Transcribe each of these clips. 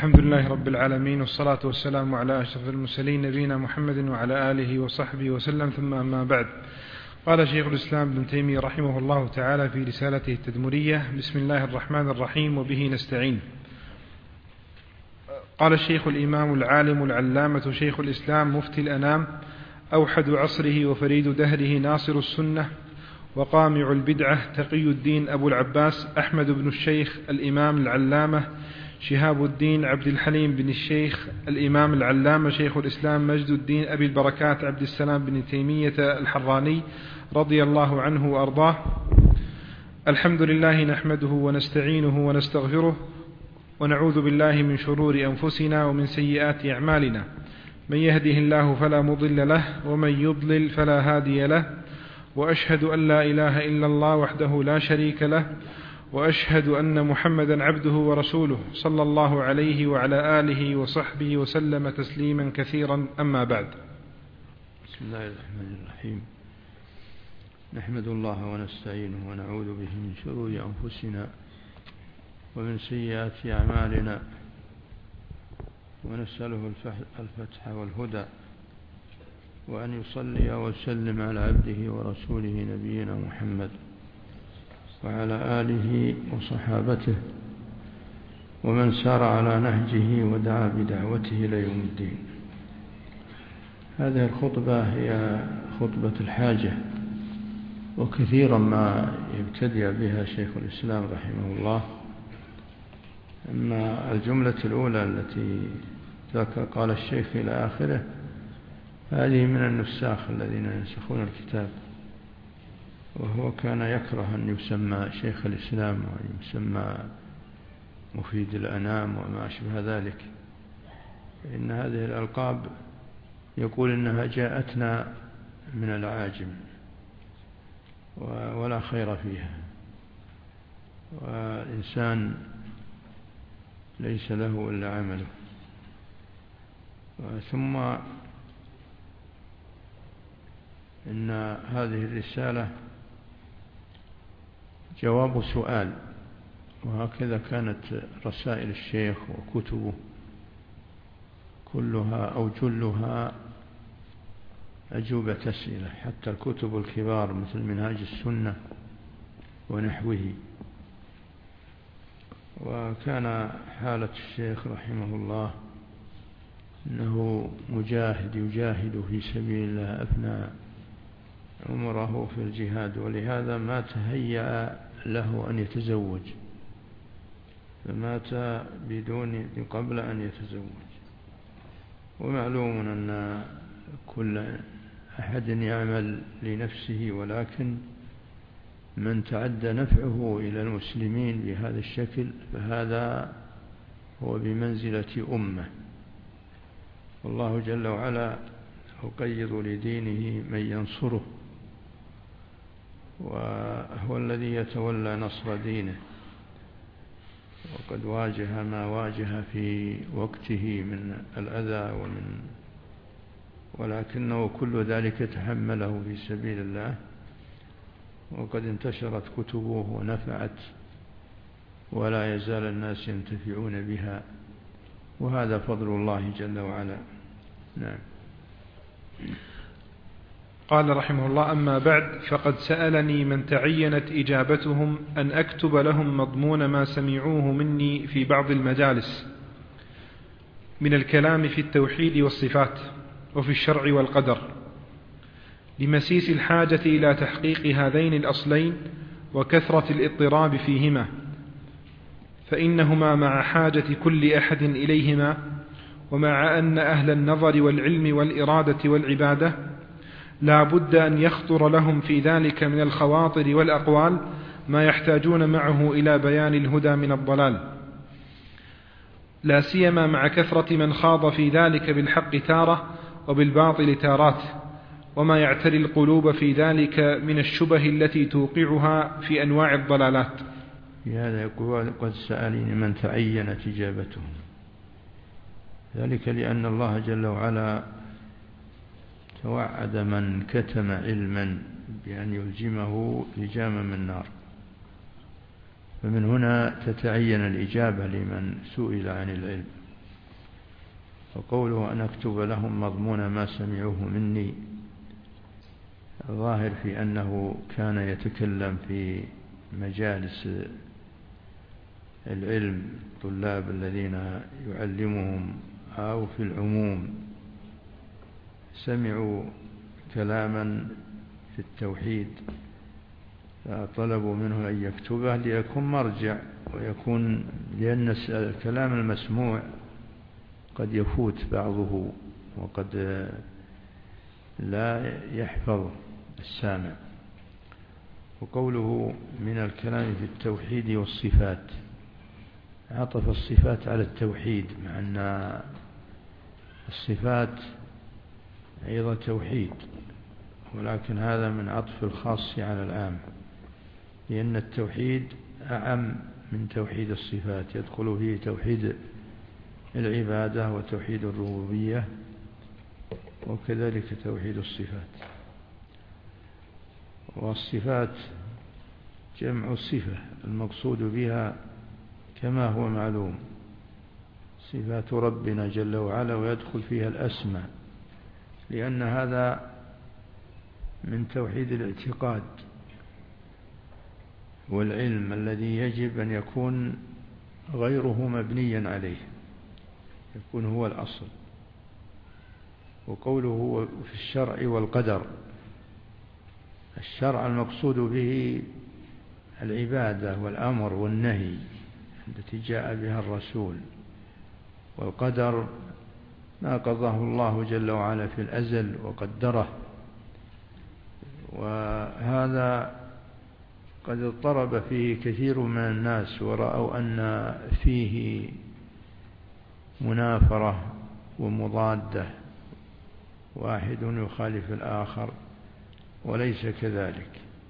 الحمد لله رب العالمين، والصلاة والسلام على أشرف المرسلين نبينا محمد وعلى آله وصحبه وسلم، ثم أما بعد. قال شيخ الإسلام ابن تيمية رحمه الله تعالى في رسالته التدمرية: بسم الله الرحمن الرحيم وبه نستعين. قال الشيخ الإمام العالم العلامة شيخ الإسلام مفتي الأنام، أوحد عصره وفريد دهره ناصر السنة وقامع البدعة، تقي الدين أبو العباس أحمد بن الشيخ الإمام العلامة شهاب الدين عبد الحليم بن الشيخ الإمام العلامة شيخ الإسلام مجد الدين أبي البركات عبد السلام بن تيمية الحراني رضي الله عنه وأرضاه. الحمد لله نحمده ونستعينه ونستغفره ونعوذ بالله من شرور أنفسنا ومن سيئات أعمالنا، من يهده الله فلا مضل له ومن يضلل فلا هادي له، وأشهد أن لا إله إلا الله وحده لا شريك له، وأشهد أن محمدا عبده ورسوله صلى الله عليه وعلى آله وصحبه وسلم تسليما كثيرا، أما بعد. بسم الله الرحمن الرحيم. نحمد الله ونستعينه ونعوذ به من شرور أنفسنا ومن سيئات أعمالنا، ونسأله الفتح والهدى، وأن يصلي ويسلم على عبده ورسوله نبينا محمد وعلى آله وصحابته ومن سار على نهجه ودعا بدعوته إلى يوم الدين. هذه الخطبة هي خطبة الحاجة، وكثيرا ما يبتدئ بها شيخ الإسلام رحمه الله. أما الجملة الأولى التي قال الشيخ إلى آخره، هذه من النساخ الذين ينسخون الكتاب، وهو كان يكره أن يسمى شيخ الإسلام وأن يسمى مفيد الأنام وما أشبه ذلك، إن هذه الألقاب يقول إنها جاءتنا من العاجم ولا خير فيها، والإنسان ليس له إلا عمله. ثم إن هذه الرسالة جواب سؤال، وهكذا كانت رسائل الشيخ وكتبه كلها أو جلها أجوبة أسئلة، حتى الكتب الكبار مثل منهاج السنة ونحوه. وكان حالة الشيخ رحمه الله أنه مجاهد يجاهد في سبيل الله أفنى عمره في الجهاد، ولهذا ما تهيأ له أن يتزوج، فمات قبل أن يتزوج. ومعلوم أن كل أحد يعمل لنفسه، ولكن من تعدى نفعه إلى المسلمين بهذا الشكل فهذا هو بمنزلة أمة. والله جل وعلا يقيض لدينه من ينصره، وهو الذي يتولى نصر دينه، وقد واجه ما واجه في وقته من الأذى ولكنه كل ذلك تحمله في سبيل الله، وقد انتشرت كتبه ونفعت، ولا يزال الناس ينتفعون بها، وهذا فضل الله جل وعلا. نعم. قال رحمه الله: أما بعد، فقد سألني من تعينت إجابتهم أن أكتب لهم مضمون ما سمعوه مني في بعض المجالس من الكلام في التوحيد والصفات وفي الشرع والقدر، لمسيس الحاجة إلى تحقيق هذين الأصلين وكثرة الاضطراب فيهما، فإنهما مع حاجة كل أحد إليهما، ومع أن أهل النظر والعلم والإرادة والعبادة لا بد أن يخطر لهم في ذلك من الخواطر والأقوال ما يحتاجون معه إلى بيان الهدى من الضلال، لا سيما مع كثرة من خاض في ذلك بالحق تارة وبالباطل تارات، وما يعتري القلوب في ذلك من الشبه التي توقعها في أنواع الضلالات. في هذا يقول: قد سألني من تعينت إجابتهم، ذلك لأن الله جل وعلا توعد من كتم علما بأن يلجمه لجاما من نار، فمن هنا تتعين الإجابة لمن سئل عن العلم. وقوله أن أكتب لهم مضمون ما سمعوه مني، الظاهر في أنه كان يتكلم في مجالس العلم طلاب الذين يعلمهم، أو في العموم سمعوا كلاما في التوحيد فطلبوا منه أن يكتبه ليكون مرجع، ويكون لأن الكلام المسموع قد يفوت بعضه وقد لا يحفظ السامع. وقوله من الكلام في التوحيد والصفات، عطف الصفات على التوحيد، مع أن الصفات أيضا توحيد، ولكن هذا من عطف الخاص على العام، لأن التوحيد أعم من توحيد الصفات، يدخل فيه توحيد العبادة وتوحيد الربوبية وكذلك توحيد الصفات. والصفات جمع صفة المقصود بها كما هو معلوم صفات ربنا جل وعلا، ويدخل فيها الأسماء، لأن هذا من توحيد الاعتقاد والعلم الذي يجب أن يكون غيره مبنيا عليه، يكون هو الأصل. وقوله في الشرع والقدر، الشرع المقصود به العبادة والأمر والنهي التي جاء بها الرسول، والقدر ما قضاه الله جل وعلا في الأزل وقدره. وهذا قد اضطرب فيه كثير من الناس، ورأوا أن فيه منافرة ومضادة، واحد يخالف الآخر، وليس كذلك.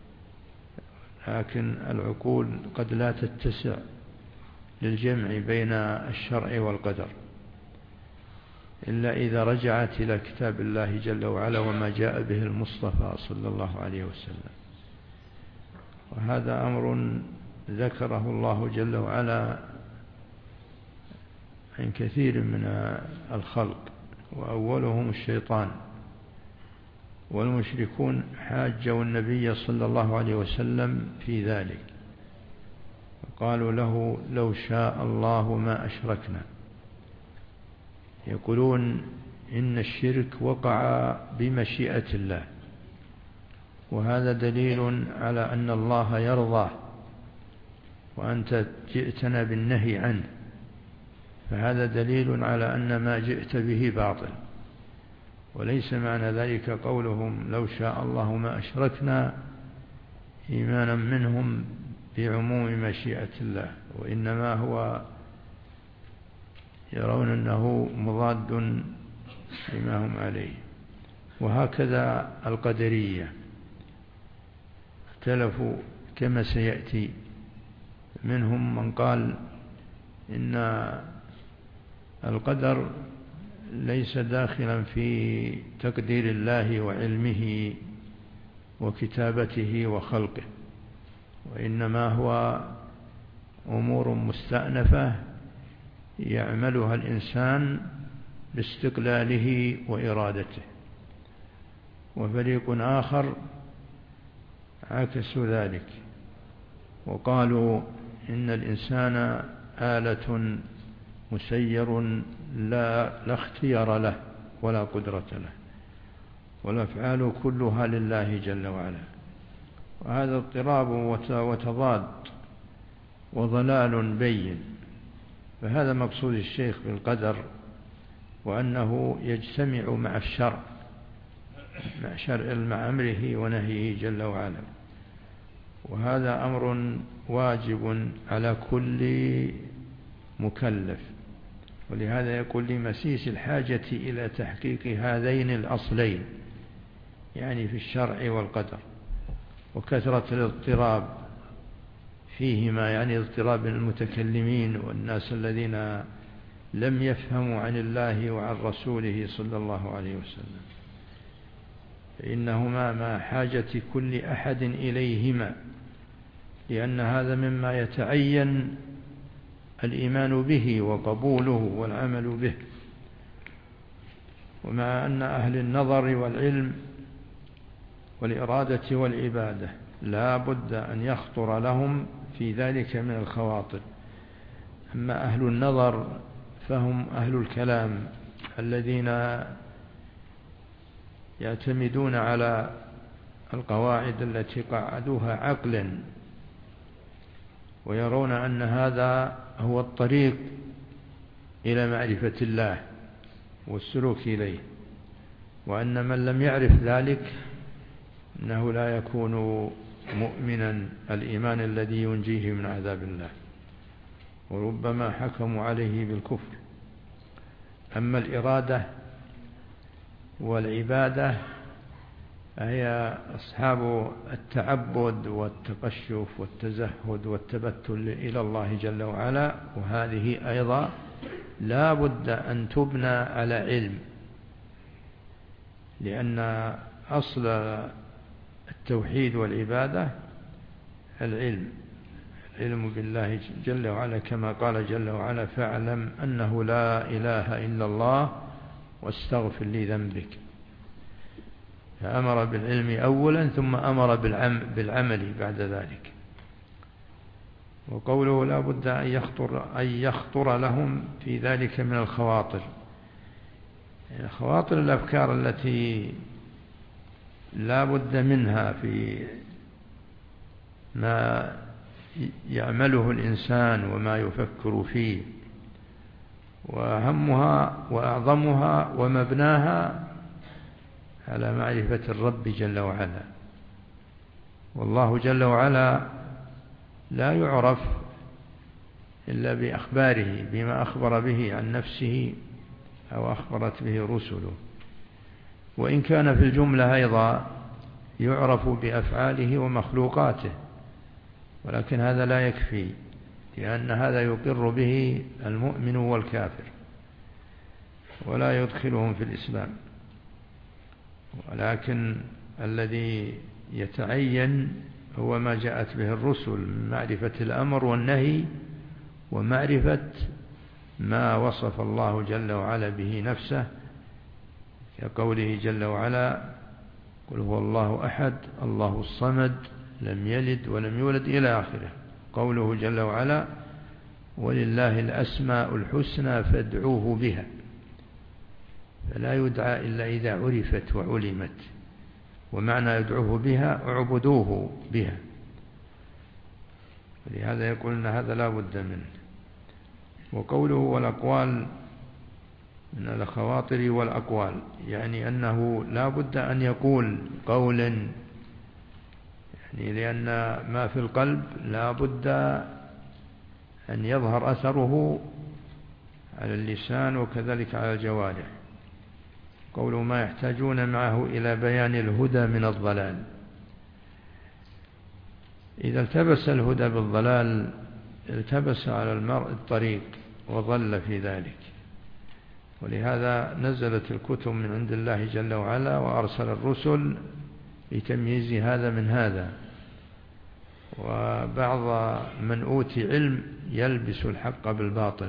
لكن العقول قد لا تتسع للجمع بين الشرع والقدر إلا إذا رجعت إلى كتاب الله جل وعلا وما جاء به المصطفى صلى الله عليه وسلم. وهذا أمر ذكره الله جل وعلا عن كثير من الخلق، وأولهم الشيطان. والمشركون حاجوا النبي صلى الله عليه وسلم في ذلك، وقالوا له لو شاء الله ما أشركنا. يقولون إن الشرك وقع بمشيئة الله، وهذا دليل على أن الله يرضى، وأنت جئتنا بالنهي عنه، فهذا دليل على أن ما جئت به باطل. وليس معنى ذلك قولهم لو شاء الله ما أشركنا إيمانا منهم بعموم مشيئة الله، وإنما هو يرون أنه مضاد لما هم عليه. وهكذا القدرية اختلفوا كما سيأتي، منهم من قال إن القدر ليس داخلا في تقدير الله وعلمه وكتابته وخلقه، وإنما هو أمور مستأنفة يعملها الإنسان باستقلاله وإرادته. وفريق آخر عكسوا ذلك وقالوا إن الإنسان آلة مسير لا اختيار له ولا قدرة له، والأفعال كلها لله جل وعلا. وهذا اضطراب وتضاد وضلال بين. فهذا مقصود الشيخ بالقدر، وأنه يجتمع مع الشرع، مع أمره ونهيه جل وعلا. وهذا أمر واجب على كل مكلف، ولهذا يقول لمسيس الحاجة إلى تحقيق هذين الأصلين، يعني في الشرع والقدر. وكثرة الاضطراب فيهما، يعني اضطراب المتكلمين والناس الذين لم يفهموا عن الله وعن رسوله صلى الله عليه وسلم، فإنهما مع حاجة كل أحد إليهما، لأن هذا مما يتعين الإيمان به وقبوله والعمل به. ومع أن أهل النظر والعلم والإرادة والعبادة لا بد أن يخطر لهم في ذلك من الخواطر. أما أهل النظر فهم أهل الكلام الذين يعتمدون على القواعد التي قعدوها عقلا، ويرون أن هذا هو الطريق إلى معرفة الله والسلوك إليه، وأن من لم يعرف ذلك أنه لا يكون مؤمنا الإيمان الذي ينجيه من عذاب الله، وربما حكموا عليه بالكفر. أما الإرادة والعبادة هي أصحاب التعبد والتقشف والتزهد والتبتل إلى الله جل وعلا، وهذه أيضا لا بد أن تبنى على علم، لأن أصل التوحيد والعبادة العلم بالله جل وعلا، كما قال جل وعلا: فاعلم أنه لا إله إلا الله واستغفر لذنبك. فأمر بالعلم أولا ثم أمر بالعمل بعد ذلك. وقوله لا بد أن يخطر لهم في ذلك من الخواطر، خواطر الأفكار التي لا بد منها في ما يعمله الإنسان وما يفكر فيه، وأهمها وأعظمها ومبناها على معرفة الرب جل وعلا. والله جل وعلا لا يعرف إلا بأخباره، بما أخبر به عن نفسه أو أخبرت به رسله، وإن كان في الجملة أيضا يعرف بأفعاله ومخلوقاته، ولكن هذا لا يكفي، لأن هذا يقر به المؤمن والكافر ولا يدخلهم في الإسلام. ولكن الذي يتعين هو ما جاءت به الرسل من معرفة الأمر والنهي، ومعرفة ما وصف الله جل وعلا به نفسه، كقوله جل وعلا: قل هو الله أحد الله الصمد لم يلد ولم يولد إلى آخره. قوله جل وعلا: ولله الأسماء الحسنى فادعوه بها. فلا يدعى إلا إذا عرفت وعلمت، ومعنى يدعوه بها اعبدوه بها. ولهذا يقول أن هذا لا بد منه. وقوله والأقوال من الخواطر والأقوال، يعني أنه لا بد أن يقول قولا، يعني لأن ما في القلب لا بد أن يظهر أثره على اللسان وكذلك على الجوارح. قوله ما يحتاجون معه إلى بيان الهدى من الضلال. إذا التبس الهدى بالضلال التبس على المرء الطريق وضل في ذلك. ولهذا نزلت الكتب من عند الله جل وعلا، وأرسل الرسل لتمييز هذا من هذا. وبعض من أوتي علم يلبس الحق بالباطل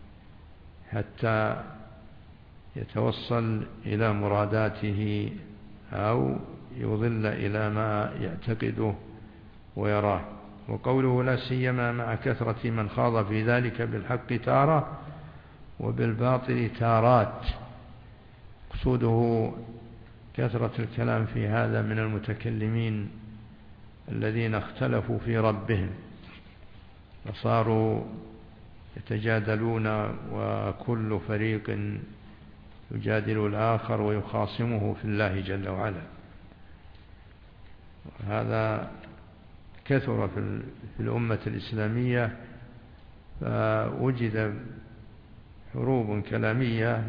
حتى يتوصل إلى مراداته أو يضل إلى ما يعتقده ويراه. وقوله لا سيما مع كثرة من خاض في ذلك بالحق تارة وبالباطل تارات. قصوده كثرة الكلام في هذا من المتكلمين الذين اختلفوا في ربهم فصاروا يتجادلون، وكل فريق يجادل الآخر ويخاصمه في الله جل وعلا. هذا كثر في الأمة الإسلامية، فوجد حروب كلامية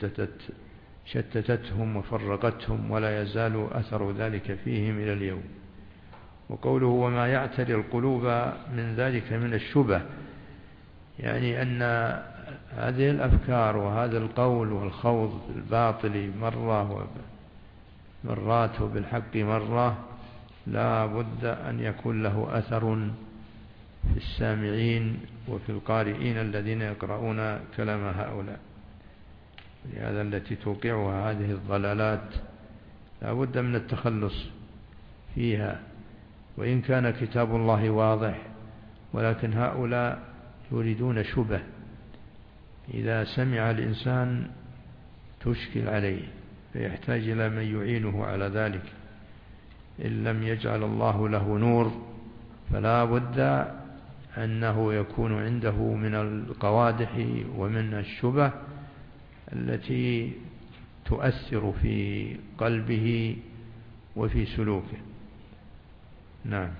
شتتتهم وفرقتهم، ولا يزال أثر ذلك فيهم إلى اليوم. وقوله وما يعتري القلوب من ذلك من الشبه، يعني أن هذه الأفكار وهذا القول والخوض بالباطل مرة ومرات وبالحق مرة لا بد أن يكون له أثر في السامعين وفي القارئين الذين يقرؤون كلام هؤلاء. لهذا التي توقعها هذه الضلالات لا بد من التخلص فيها، وإن كان كتاب الله واضح، ولكن هؤلاء يريدون شبه. إذا سمع الإنسان تشكل عليه فيحتاج إلى من يعينه على ذلك. إن لم يجعل الله له نور فلا بد أنه يكون عنده من القوادح ومن الشبه التي تؤثر في قلبه وفي سلوكه. نعم.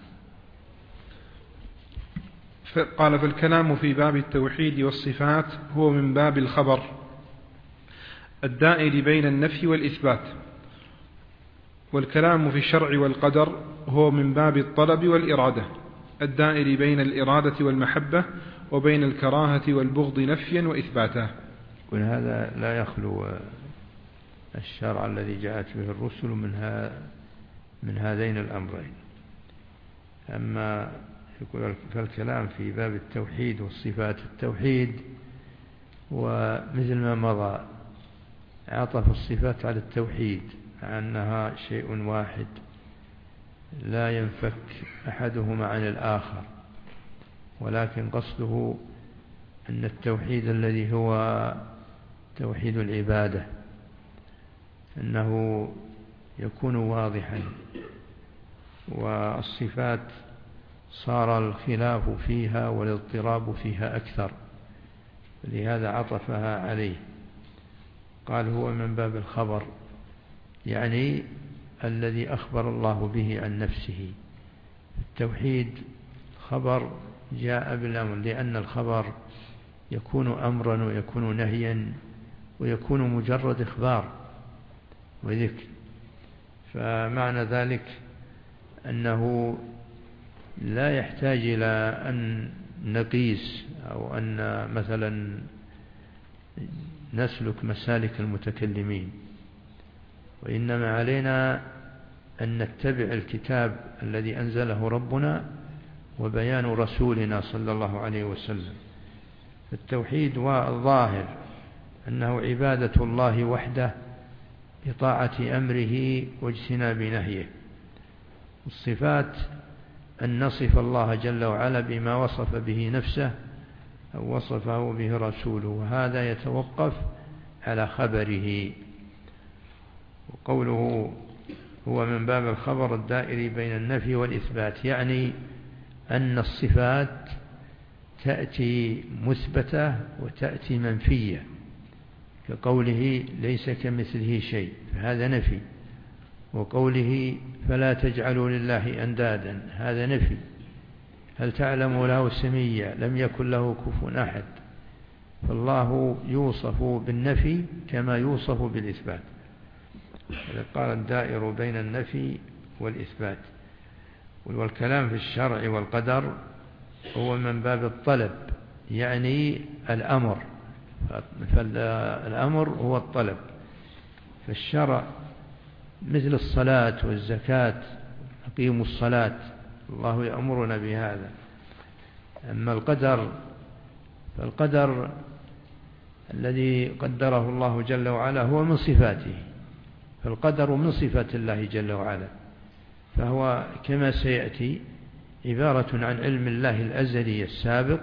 قال: فالكلام في باب التوحيد والصفات هو من باب الخبر الدائر بين النفي والإثبات، والكلام في الشرع والقدر هو من باب الطلب والإرادة الدائر بين الإرادة والمحبة وبين الكراهة والبغض نفيا وإثباتا. وهذا لا يخلو الشرع الذي جاءت به الرسل من هذين الأمرين. أما يقول فالكلام في باب التوحيد والصفات، التوحيد ومثل ما مضى عطف الصفات على التوحيد مع أنها شيء واحد لا ينفك أحدهما عن الآخر، ولكن قصده أن التوحيد الذي هو توحيد العبادة أنه يكون واضحا، والصفات صار الخلاف فيها والاضطراب فيها أكثر، لهذا عطفها عليه. قال هو من باب الخبر، يعني الذي أخبر الله به عن نفسه. التوحيد خبر جاء بالأمر، لأن الخبر يكون أمرا ويكون نهيا ويكون مجرد إخبار وذكر، فمعنى ذلك أنه لا يحتاج إلى أن نقيس أو أن مثلا نسلك مسالك المتكلمين، وإنما علينا أن نتبع الكتاب الذي أنزله ربنا وبيان رسولنا صلى الله عليه وسلم. التوحيد والظاهر أنه عبادة الله وحده بطاعة أمره واجتناب نهيه. الصفات أن نصف الله جل وعلا بما وصف به نفسه أو وصفه به رسوله، وهذا يتوقف على خبره. وقوله هو من باب الخبر الدائر بين النفي والإثبات، يعني أن الصفات تأتي مثبتة وتأتي منفية، كقوله ليس كمثله شيء فهذا نفي، وقوله فلا تجعلوا لله أندادا هذا نفي. هل تعلم له سميا لم يكن له كفوا أحد، فالله يوصف بالنفي كما يوصف بالإثبات. قال الدائر بين النفي والإثبات. والكلام في الشرع والقدر هو من باب الطلب، يعني الأمر، فالأمر هو الطلب. فالشرع مثل الصلاة والزكاة، أقيموا الصلاة، الله يأمرنا بهذا. أما القدر فالقدر الذي قدره الله جل وعلا هو من صفاته، فالقدر من صفات الله جل وعلا، فهو كما سيأتي عبارة عن علم الله الأزلي السابق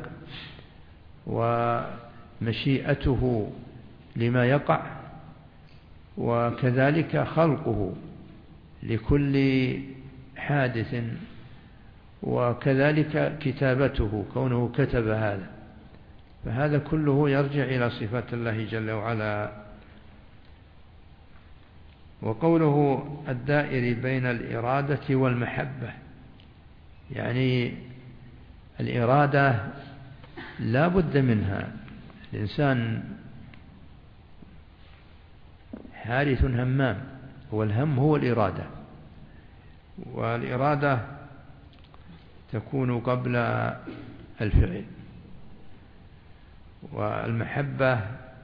ومشيئته لما يقع، وكذلك خلقه لكل حادث، وكذلك كتابته كونه كتب هذا، فهذا كله يرجع إلى صفات الله جل وعلا. وقوله الدائر بين الإرادة والمحبة، يعني الإرادة لا بد منها، الإنسان حارث همام، والهم هو الإرادة، والإرادة تكون قبل الفعل، والمحبة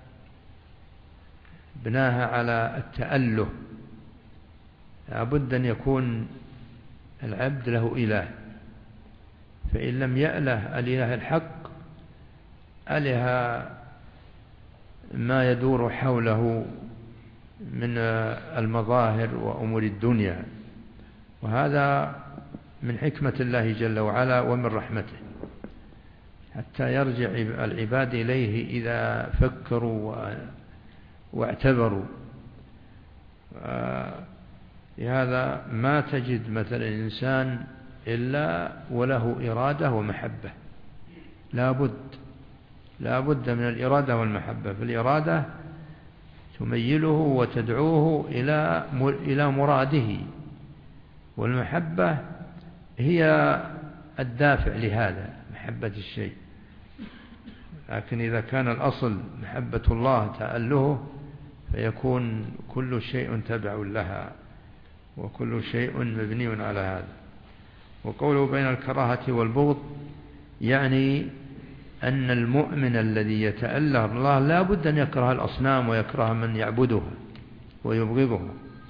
بناها على التأله، لابد أن يكون العبد له إله، فإن لم يأله الإله الحق أله ما يدور حوله من المظاهر وأمور الدنيا، وهذا من حكمة الله جل وعلا ومن رحمته، حتى يرجع العباد إليه إذا فكروا واعتبروا. لهذا ما تجد مثلا إنسان إلا وله إرادة ومحبة، لا بد من الإرادة والمحبة. فالإرادة تميله وتدعوه إلى مراده، والمحبة هي الدافع لهذا، محبة الشيء. لكن إذا كان الأصل محبة الله تأله فيكون كل شيء تبع لها، وكل شيء مبني على هذا. وقوله بين الكراهة والبغض يعني أن المؤمن الذي يتأله الله لا بد أن يكره الأصنام ويكره من يعبدها ويبغضها،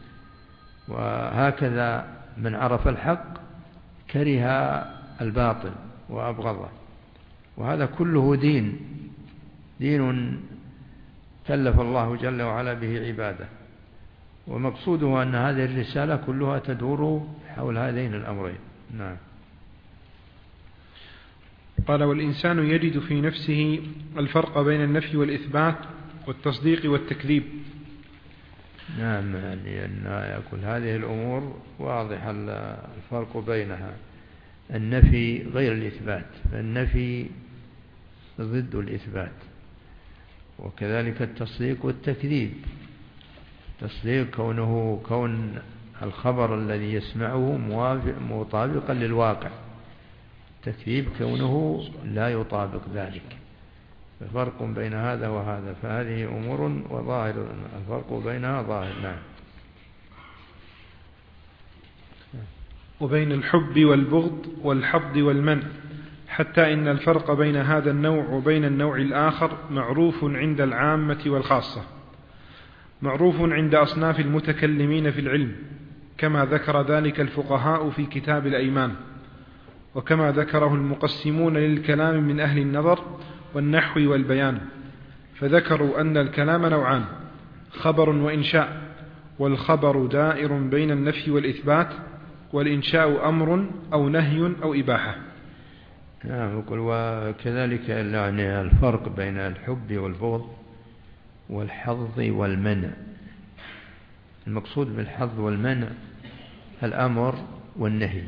وهكذا من عرف الحق كره الباطل وأبغضه. وهذا كله دين كلف الله جل وعلا به عباده، ومقصوده أن هذه الرسالة كلها تدور حول هذين الأمرين. نعم. قال: والإنسان يجد في نفسه الفرق بين النفي والإثبات والتصديق والتكذيب. نعم، لأن يقول هذه الأمور واضح الفرق بينها. النفي غير الإثبات، فالنفي ضد الإثبات، وكذلك التصديق والتكذيب. التصديق كون الخبر الذي يسمعه مطابقا للواقع، التكذيب كونه لا يطابق ذلك. ففرق بين هذا وهذا، فهذه أمور وظاهر الفرق بينها ظاهر. نعم. وبين الحب والبغض والحظ والمنع، حتى إن الفرق بين هذا النوع وبين النوع الآخر معروف عند العامة والخاصة، معروف عند أصناف المتكلمين في العلم، كما ذكر ذلك الفقهاء في كتاب الأيمان، وكما ذكره المقسمون للكلام من أهل النظر والنحو والبيان. فذكروا أن الكلام نوعان: خبر وإنشاء، والخبر دائر بين النفي والإثبات، والإنشاء أمر أو نهي أو إباحة. نعم. وكذلك يعني الفرق بين الحب والبغض والحظ والمنع. المقصود بالحظ والمنع الأمر والنهي،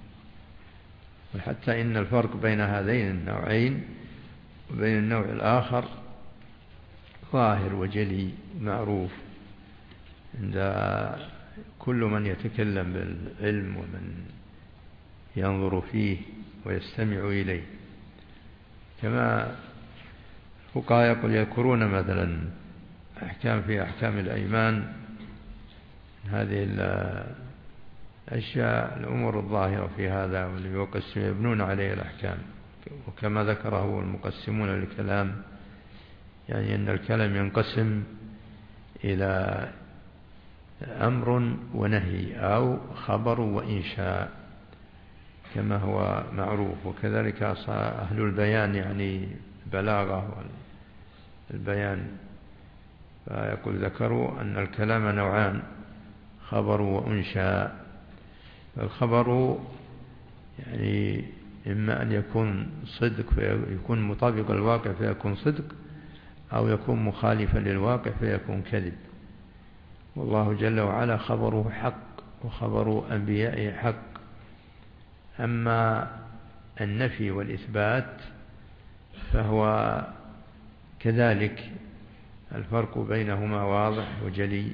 وحتى إن الفرق بين هذين النوعين وبين النوع الآخر ظاهر وجلي معروف عند كل من يتكلم بالعلم ومن ينظر فيه ويستمع إليه. كما الفقهاء يذكرون مثلا في أحكام الأيمان هذه الأشياء، الأمور الظاهرة في هذا، واللي يبنون عليه الأحكام. وكما ذكره المقسمون للكلام، يعني أن الكلام ينقسم إلى أمر ونهي أو خبر وإنشاء كما هو معروف. وكذلك أهل البيان يعني البلاغة والبيان، فيقول ذكروا أن الكلام نوعان: خبر وإنشاء. الخبر يعني إما أن يكون صدق فيكون مطابق للواقع فيكون صدق، أو يكون مخالفا للواقع فيكون كذب. والله جل وعلا خبره حق وخبر أنبيائه حق. أما النفي والإثبات فهو كذلك الفرق بينهما واضح وجلي.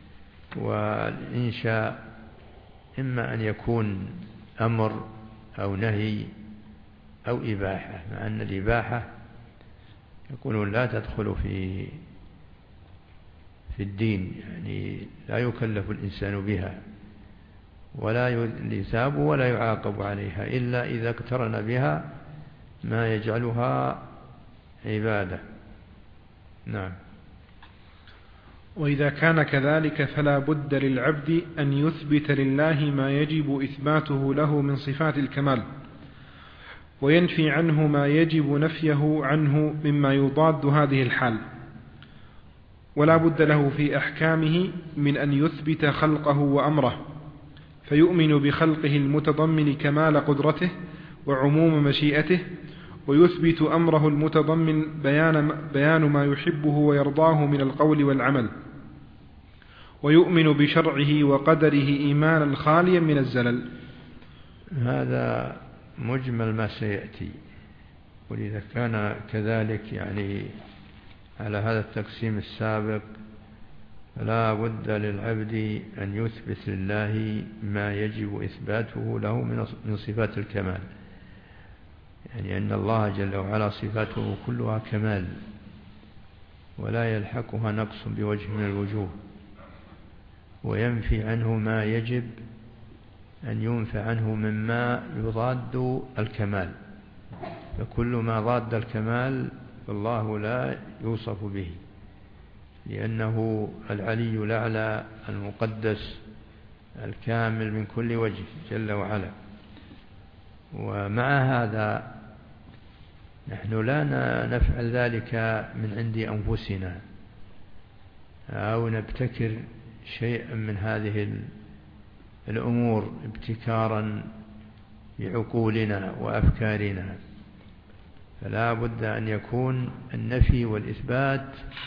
والإنشاء إما أن يكون أمر أو نهي أو إباحة، مع أن الإباحة يقولون لا تدخل في الدين، يعني لا يكلف الإنسان بها ولا يثاب ولا يعاقب عليها إلا إذا اقترن بها ما يجعلها عبادة. نعم. وإذا كان كذلك فلا بد للعبد أن يثبت لله ما يجب إثباته له من صفات الكمال، وينفي عنه ما يجب نفيه عنه مما يضاد هذه الحال. ولا بد له في أحكامه من أن يثبت خلقه وأمره، فيؤمن بخلقه المتضمن كمال قدرته وعموم مشيئته، ويثبت أمره المتضمن بيان ما يحبه ويرضاه من القول والعمل، ويؤمن بشرعه وقدره إيمانا خاليا من الزلل. هذا مجمل ما سيأتي. ولذا كان كذلك يعني على هذا التقسيم السابق لا بد للعبد أن يثبت لله ما يجب إثباته له من صفات الكمال، يعني أن الله جل وعلا صفاته كلها كمال ولا يلحقها نقص بوجه من الوجوه، وينفي عنه ما يجب أن ينفى عنه مما يضاد الكمال، فكل ما ضاد الكمال فالله لا يوصف به، لأنه العلي الأعلى المقدس الكامل من كل وجه جل وعلا. ومع هذا نحن لا نفعل ذلك من عند أنفسنا أو نبتكر شيئا من هذه الأمور ابتكارا بعقولنا وأفكارنا، فلا بد أن يكون النفي والإثبات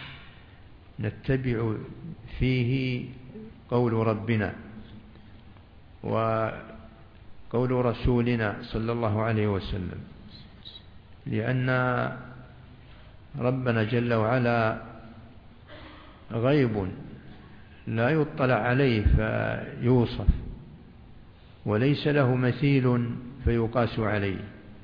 نتبع فيه قول ربنا وقول رسولنا صلى الله عليه وسلم، لأن ربنا جل وعلا غيب لا يطلع عليه فيوصف، وليس له مثيل فيقاس عليه.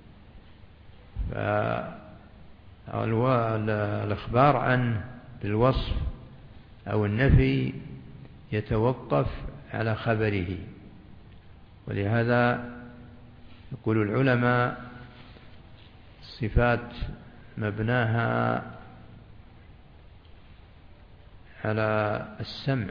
فالإخبار عنه بالوصف أو النفي يتوقف على خبره. ولهذا يقول العلماء الصفات مبناها على السمع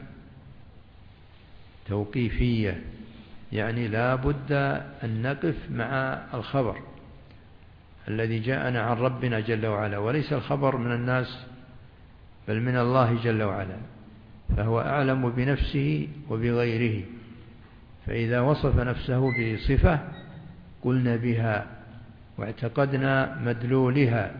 توقيفية، يعني لا بد أن نقف مع الخبر الذي جاءنا عن ربنا جل وعلا، وليس الخبر من الناس بل من الله جل وعلا، فهو أعلم بنفسه وبغيره، فإذا وصف نفسه بصفة قلنا بها واعتقدنا مدلولها.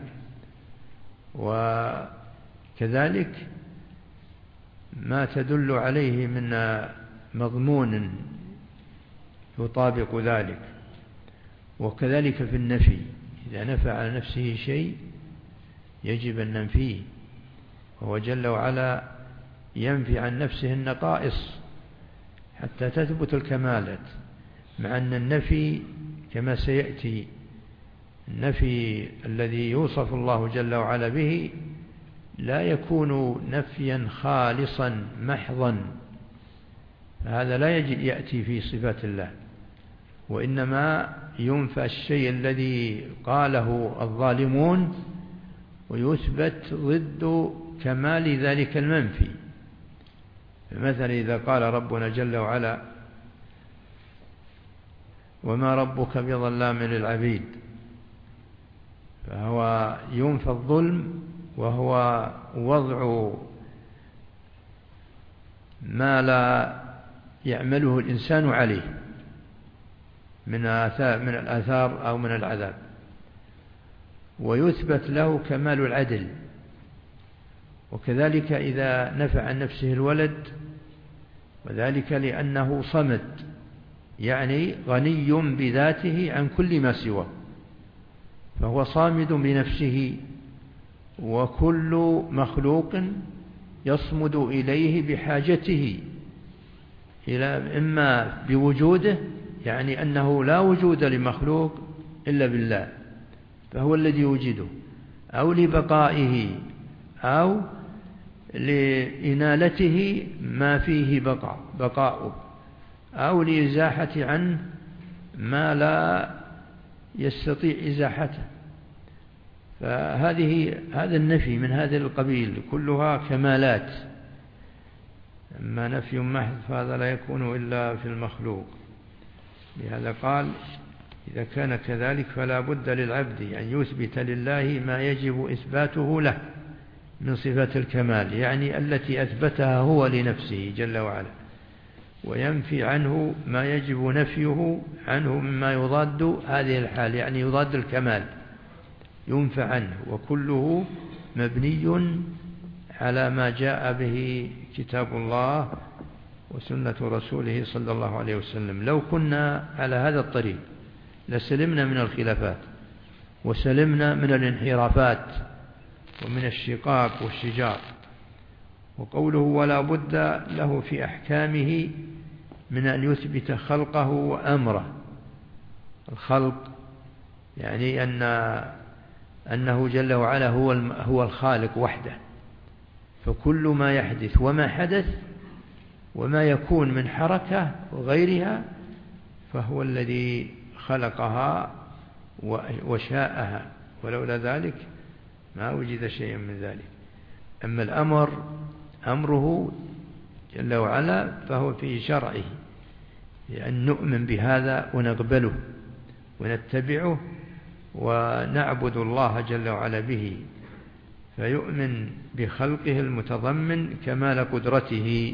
وكذلك ما تدل عليه من مضمون يطابق ذلك. وكذلك في النفي، إذا نفى على نفسه شيء يجب أن ننفيه، وهو جل وعلا ينفي عن نفسه النقائص حتى تثبت الكمالات، مع أن النفي كما سيأتي النفي الذي يوصف الله جل وعلا به لا يكون نفيا خالصا محضا، هذا لا يأتي في صفات الله، وإنما ينفى الشيء الذي قاله الظالمون ويثبت ضد كمال ذلك المنفي. مثلا إذا قال ربنا جل وعلا وما ربك بظلام للعبيد، فهو ينفى الظلم وهو وضع ما لا يعمله الإنسان عليه من الآثار أو من العذاب، ويثبت له كمال العدل. وكذلك إذا نفى عن نفسه الولد، وذلك لأنه صمد، يعني غني بذاته عن كل ما سواه، فهو صامد بنفسه، وكل مخلوق يصمد إليه بحاجته إلى إما بوجوده، يعني أنه لا وجود لمخلوق إلا بالله فهو الذي يوجده، أو لبقائه أو لإنالته ما فيه بقاؤه، أو لإزاحة عنه ما لا يستطيع إزاحته. هذا النفي من هذا القبيل كلها كمالات. أما نفي محض فهذا لا يكون إلا في المخلوق. لهذا قال إذا كان كذلك فلا بد للعبد أن يثبت لله ما يجب إثباته له من صفات الكمال، يعني التي أثبتها هو لنفسه جل وعلا، وينفي عنه ما يجب نفيه عنه مما يضاد هذه الحال، يعني يضاد الكمال ينفى عنه، وكله مبني على ما جاء به كتاب الله وسنة رسوله صلى الله عليه وسلم. لو كنا على هذا الطريق لسلمنا من الخلافات وسلمنا من الانحرافات ومن الشقاق والشجار. وقوله ولا بد له في أحكامه من أن يثبت خلقه وأمره. الخلق يعني أنه جل وعلا هو الخالق وحده، فكل ما يحدث وما حدث وما يكون من حركة وغيرها فهو الذي خلقها وشاءها، ولولا ذلك ما وجد شيء من ذلك. أما الأمر أمره جل وعلا فهو في شرعه، لأن نؤمن بهذا ونقبله ونتبعه ونعبد الله جل وعلا به، فيؤمن بخلقه المتضمن كمال قدرته،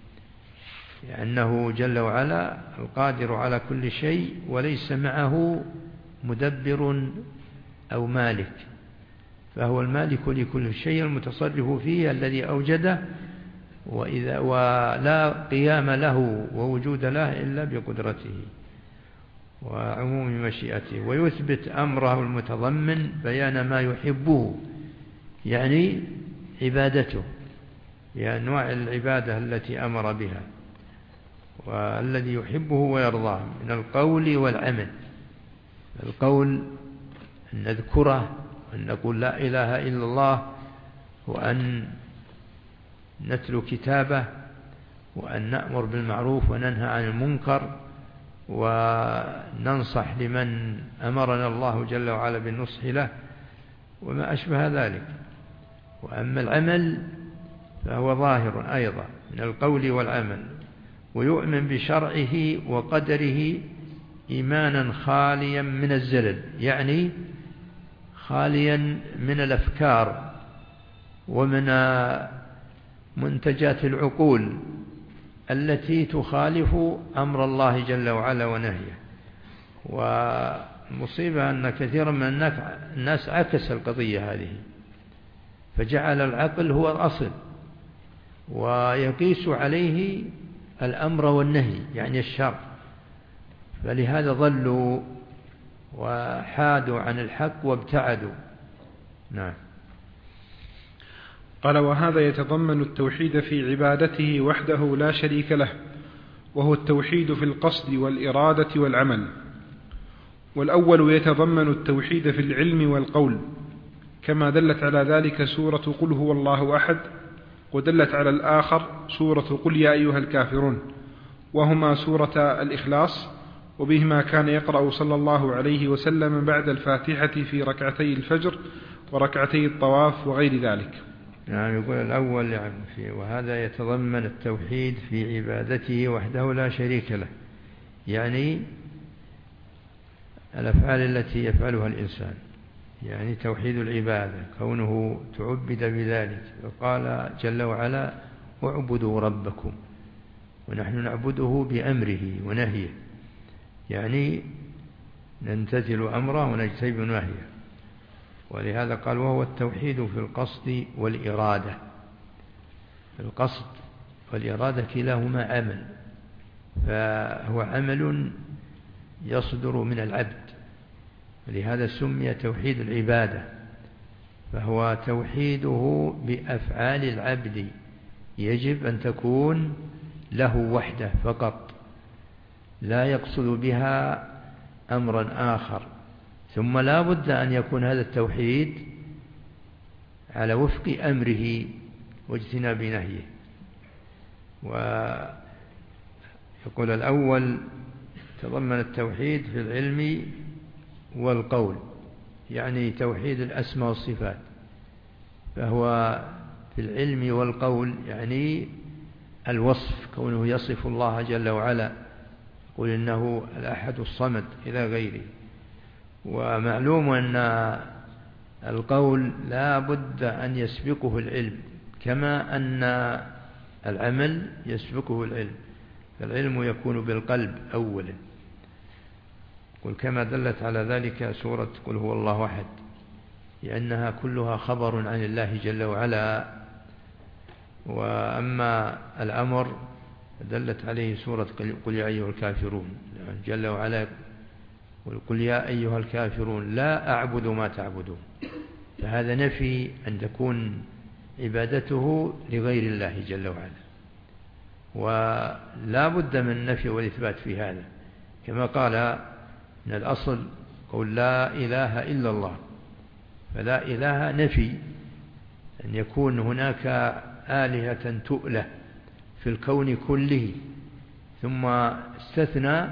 لأنه جل وعلا القادر على كل شيء وليس معه مدبر أو مالك، فهو المالك لكل شيء المتصرف فيه الذي أوجده، ولا قيام له ووجود له إلا بقدرته وعموم مشيئته. ويثبت أمره المتضمن بيان ما يحبه، يعني عبادته بأنواع العبادة التي أمر بها والذي يحبه ويرضاه من القول والعمل. القول أن نذكره وأن نقول لا إله إلا الله، وأن نتلو كتابه، وأن نأمر بالمعروف وننهى عن المنكر، وننصح لمن أمرنا الله جل وعلا بالنصح له وما أشبه ذلك. وأما العمل فهو ظاهر أيضا من القول والعمل، ويؤمن بشرعه وقدره إيمانا خاليا من الزلل، يعني خاليا من الأفكار ومن منتجات العقول التي تخالف أمر الله جل وعلا ونهيه. ومصيبة أن كثيرا من الناس عكس القضية هذه، فجعل العقل هو الأصل ويقيس عليه الأمر والنهي يعني الشرع، فلهذا ضلوا وحادوا عن الحق وابتعدوا. نعم. قال وهذا يتضمن التوحيد في عبادته وحده لا شريك له، وهو التوحيد في القصد والإرادة والعمل. والأول يتضمن التوحيد في العلم والقول، كما دلت على ذلك سورة قل هو الله أحد، ودلت على الآخر سورة قل يا أيها الكافرون، وهما سورة الإخلاص، وبهما كان يقرأ صلى الله عليه وسلم بعد الفاتحة في ركعتي الفجر وركعتي الطواف وغير ذلك. يعني يقول الأول وهذا يتضمن التوحيد في عبادته وحده لا شريك له، يعني الأفعال التي يفعلها الإنسان، يعني توحيد العبادة كونه تعبد بذلك. وقال جل وعلا اعبدوا ربكم، ونحن نعبده بأمره ونهيه، يعني نمتثل أمره ونجتنب نهيه. ولهذا قال وهو التوحيد في القصد والإرادة. القصد والإرادة كلاهما عمل، فهو عمل يصدر من العبد، ولهذا سمي توحيد العبادة، فهو توحيده بأفعال العبد يجب أن تكون له وحده فقط، لا يقصد بها أمرا آخر. ثم لا بد أن يكون هذا التوحيد على وفق أمره واجتناب نهيه. ويقول الأول تضمن التوحيد في العلم والقول، يعني توحيد الأسماء والصفات، فهو في العلم والقول يعني الوصف، كونه يصف الله جل وعلا، يقول إنه الأحد الصمد إلى غيره. ومعلوم أن القول لا بد أن يسبقه العلم، كما أن العمل يسبقه العلم، فالعلم يكون بالقلب أولا. قل كما دلت على ذلك سورة قل هو الله أحد، لأنها كلها خبر عن الله جل وعلا. وأما الأمر دلت عليه سورة قل يا أيها الكافرون جل وعلا، قل يا أيها الكافرون لا أعبد ما تعبدون، فهذا نفي أن تكون عبادته لغير الله جل وعلا، ولا بد من النفي والإثبات في هذا، كما قال من الأصل قل لا إله إلا الله، فلا إله نفي أن يكون هناك آلهة تؤله في الكون كله، ثم استثنى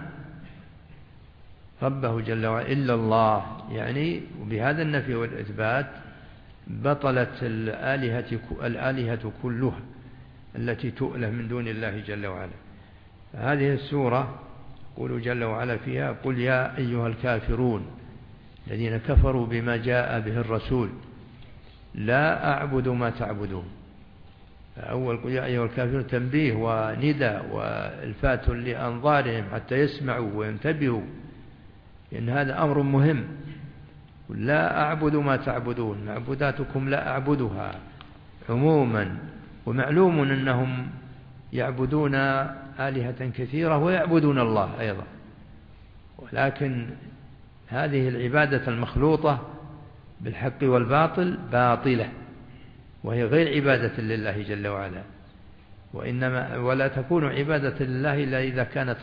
ربه جل وعلا إلا الله، يعني وبهذا النفي والإثبات بطلت الآلهة كلها التي تؤله من دون الله جل وعلا. هذه السورة يقول جل وعلا فيها قل يا أيها الكافرون الذين كفروا بما جاء به الرسول لا أعبد ما تعبدون. أول قل يا أيها الكافرون تنبيه وندى والفات لأنظارهم حتى يسمعوا وينتبهوا، لأن هذا أمر مهم. لا أعبد ما تعبدون، معبوداتكم لا أعبدها عموما، ومعلوم أنهم يعبدون آلهة كثيرة ويعبدون الله أيضا، ولكن هذه العبادة المخلوطة بالحق والباطل باطلة، وهي غير عبادة لله جل وعلا، ولا تكون عبادة لله إلا إذا كانت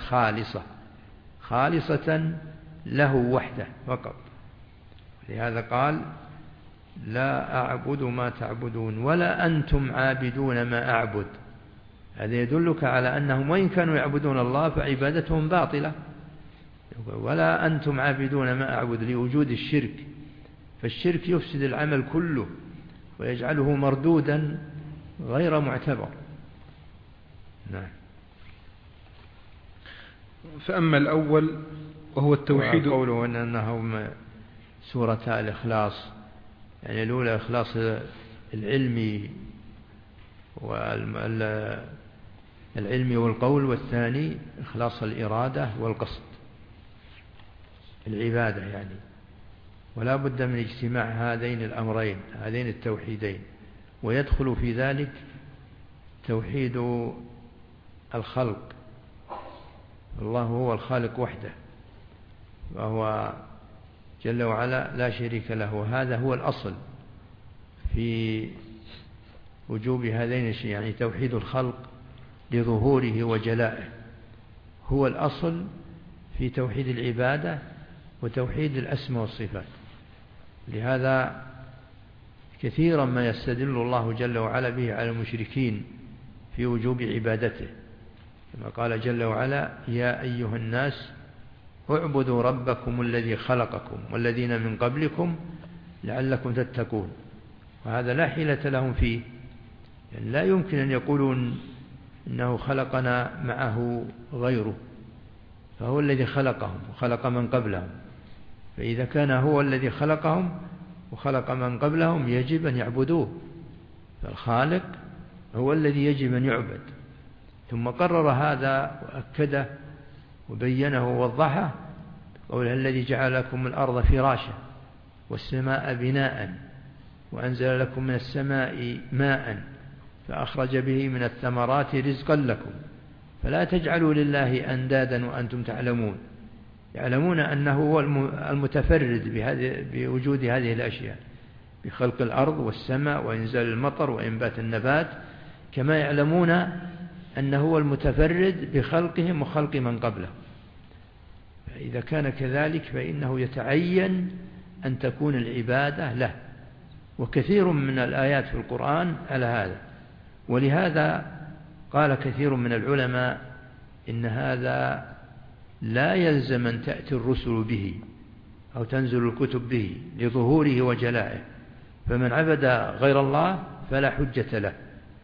خالصة له وحده فقط. لهذا قال لا أعبد ما تعبدون ولا أنتم عابدون ما أعبد. هذا يدلك على أنهم وإن كانوا يعبدون الله فعبادتهم باطلة. ولا أنتم عابدون ما أعبد لوجود الشرك، فالشرك يفسد العمل كله ويجعله مردودا غير معتبر. نعم. فأما الأول وهو التوحيد، وقوله أنهم سورة الإخلاص، يعني الأولى إخلاص العلم والقول، والثاني إخلاص الإرادة والقصد العبادة يعني. ولا بد من اجتماع هذين الأمرين، هذين التوحيدين، ويدخل في ذلك توحيد الخلق. الله هو الخالق وحده، وهو جل وعلا لا شريك له، هذا هو الأصل في وجوب هذين الشيء، يعني توحيد الخلق لظهوره وجلائه هو الأصل في توحيد العبادة وتوحيد الأسماء والصفات. لهذا كثيرا ما يستدل الله جل وعلا به على المشركين في وجوب عبادته، كما قال جل وعلا يا أيها الناس اعبدوا ربكم الذي خلقكم والذين من قبلكم لعلكم تتقون. وهذا لا حيلة لهم فيه، يعني لا يمكن أن يقولوا إنه خلقنا معه غيره، فهو الذي خلقهم وخلق من قبلهم، فإذا كان هو الذي خلقهم وخلق من قبلهم يجب أن يعبدوه، فالخالق هو الذي يجب أن يعبد. ثم قرر هذا وأكده وبينه ووضحه قوله الذي جعل لكم الأرض فراشا والسماء بناء وأنزل لكم من السماء ماء فأخرج به من الثمرات رزقا لكم فلا تجعلوا لله أندادا وأنتم تعلمون. يعلمون أنه هو المتفرد بوجود هذه الأشياء، بخلق الأرض والسماء وإنزال المطر وإنبات النبات، كما يعلمون أنه هو المتفرد بخلقهم وخلق من قبله. فإذا كان كذلك فإنه يتعين أن تكون العبادة له، وكثير من الآيات في القرآن على هذا. ولهذا قال كثير من العلماء إن هذا لا يلزم أن تأتي الرسل به أو تنزل الكتب به لظهوره وجلائه، فمن عبد غير الله فلا حجة له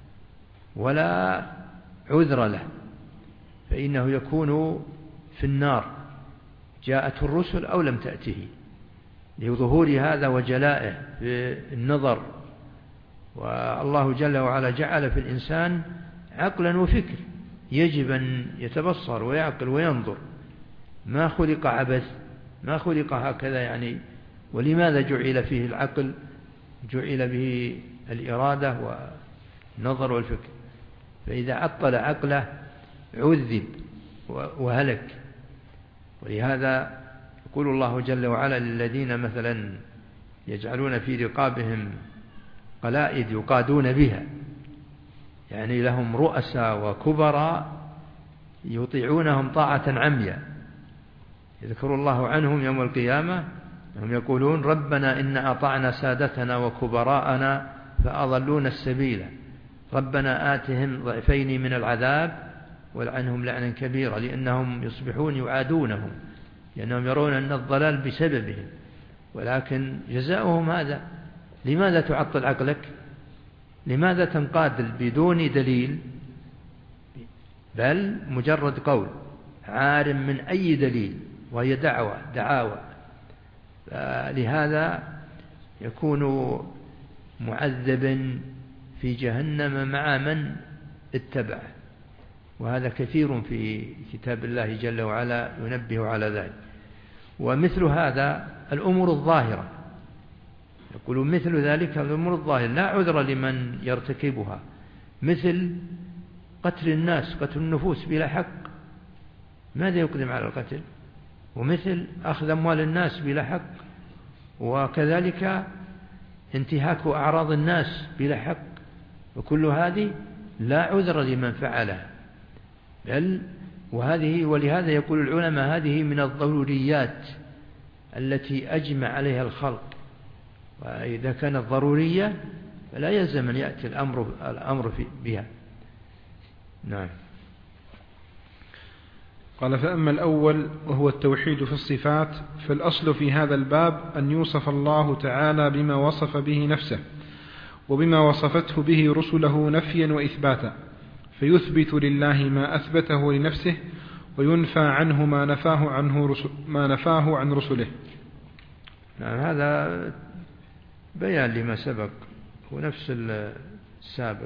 ولا عذر له، فإنه يكون في النار جاءته الرسل أو لم تأته. لظهور هذا وجلائه في النظر. والله جل وعلا جعل في الإنسان عقلا وفكر، يجب أن يتبصر ويعقل وينظر، ما خلق عبث، ما خلق هكذا يعني. ولماذا جعل فيه العقل؟ جعل به الإرادة والنظر والفكر. فإذا عطل عقله عذب وهلك. ولهذا يقول الله جل وعلا للذين مثلا يجعلون في رقابهم قلائد يقادون بها، يعني لهم رؤساء وكبراء يطيعونهم طاعة عمياء، يذكر الله عنهم يوم القيامة هم يقولون ربنا إن أطعنا سادتنا وكبراءنا فأضلونا السبيل، ربنا آتهم ضعفين من العذاب والعنهم لعنا كبيرا، لأنهم يصبحون يعادونهم، لأنهم يرون أن الضلال بسببهم، ولكن جزاؤهم هذا. لماذا تعطل عقلك؟ لماذا تنقاد بدون دليل، بل مجرد قول عار من أي دليل، وهي دعاوى. لهذا يكون معذبا في جهنم مع من اتبعه. وهذا كثير في كتاب الله جل وعلا ينبه على ذلك. ومثل هذا الأمور الظاهرة، يقول مثل ذلك الأمور الظاهرة لا عذر لمن يرتكبها، مثل قتل الناس، قتل النفوس بلا حق، ماذا يقدم على القتل؟ ومثل أخذ أموال الناس بلا حق، وكذلك انتهاك أعراض الناس بلا حق، وكل هذه لا عذر لمن فعلها. بل ولهذا يقول العلماء هذه من الضروريات التي أجمع عليها الخلق، وإذا كانت ضرورية فلا يلزم أن يأتي الأمر بها. نعم. قال فأما الأول وهو التوحيد في الصفات، فالأصل في هذا الباب أن يوصف الله تعالى بما وصف به نفسه وبما وصفته به رسله نفيا وإثباتا، فيثبت لله ما أثبته لنفسه وينفى عنه ما نفاه عن رسله. نعم، هذا بيان لما سبق ونفس السابق.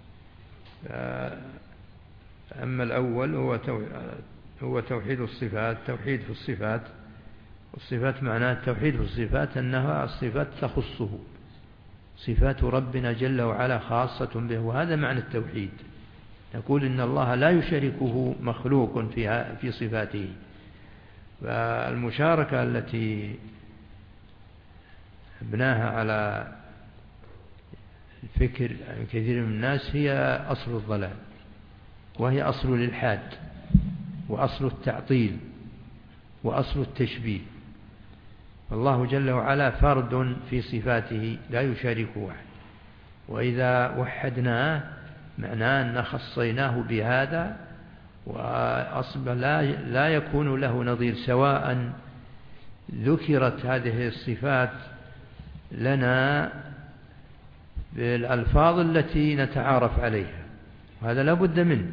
أما الأول هو توحيد الصفات، توحيد في الصفات. والصفات معناه التوحيد في الصفات أنها الصفات تخصه، صفات ربنا جل وعلا خاصة به، وهذا معنى التوحيد. نقول إن الله لا يشاركه مخلوق في صفاته. فالمشاركة التي ابناها على الفكر عن كثير من الناس هي أصل الضلال، وهي أصل الإلحاد، وأصل التعطيل، وأصل التشبيه. الله جل وعلا فرد في صفاته لا يشاركه أحد، وإذا وحدناه معناه أن خصيناه بهذا، وأصبح لا يكون له نظير، سواء ذكرت هذه الصفات لنا بالألفاظ التي نتعارف عليها، وهذا لا بد منه،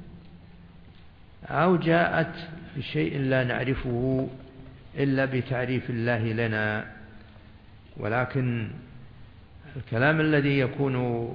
أو جاءت بشيء لا نعرفه إلا بتعريف الله لنا. ولكن الكلام الذي يكون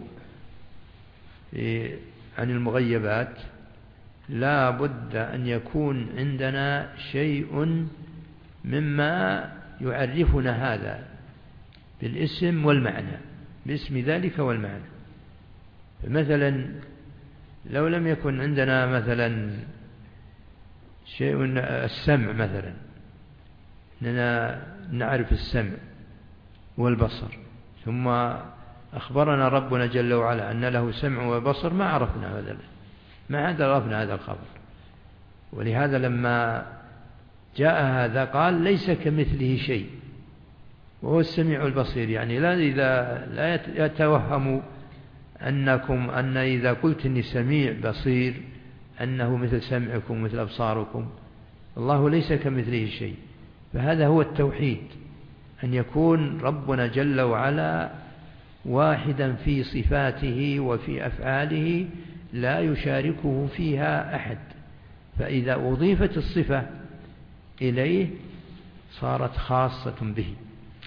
عن المغيبات لا بد أن يكون عندنا شيء مما يعرفنا هذا بالاسم والمعنى، باسم ذلك والمعنى. مثلا لو لم يكن عندنا مثلا شيء السمع، مثلا أننا نعرف السمع والبصر، ثم أخبرنا ربنا جل وعلا أن له سمع وبصر، ما عرفنا هذا الخبر. ولهذا لما جاء هذا قال ليس كمثله شيء وهو السميع البصير، يعني لا يتوهم أن إذا قلت إني سميع بصير أنه مثل سمعكم مثل أبصاركم. الله ليس كمثله شيء. فهذا هو التوحيد، أن يكون ربنا جل وعلا واحدا في صفاته وفي أفعاله لا يشاركه فيها أحد. فإذا أضيفت الصفة إليه صارت خاصة به،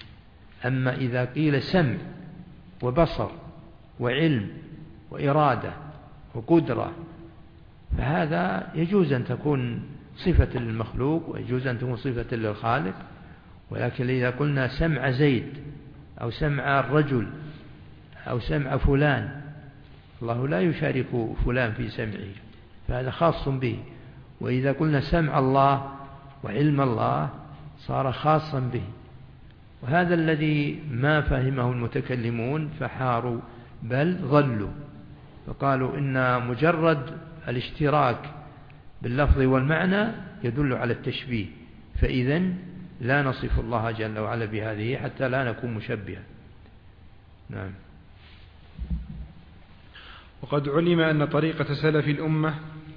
أما إذا قيل سمع وبصر وعلم وإرادة وقدرة فهذا يجوز أن تكون صفة للمخلوق ويجوز أن تكون صفة للخالق. ولكن إذا قلنا سمع زيد أو سمع الرجل أو سمع فلان، الله لا يشارك فلان في سمعه، فهذا خاص به. وإذا قلنا سمع الله وعلم الله صار خاصا به. وهذا الذي ما فهمه المتكلمون فحاروا بل ضلوا، فقالوا إن مجرد الاشتراك باللفظ والمعنى يدل على التشبيه، فإذن لا نصف الله جل وعلا بهذه حتى لا نكون مشبها. نعم. وقد علم أن طريقة سلف الأمة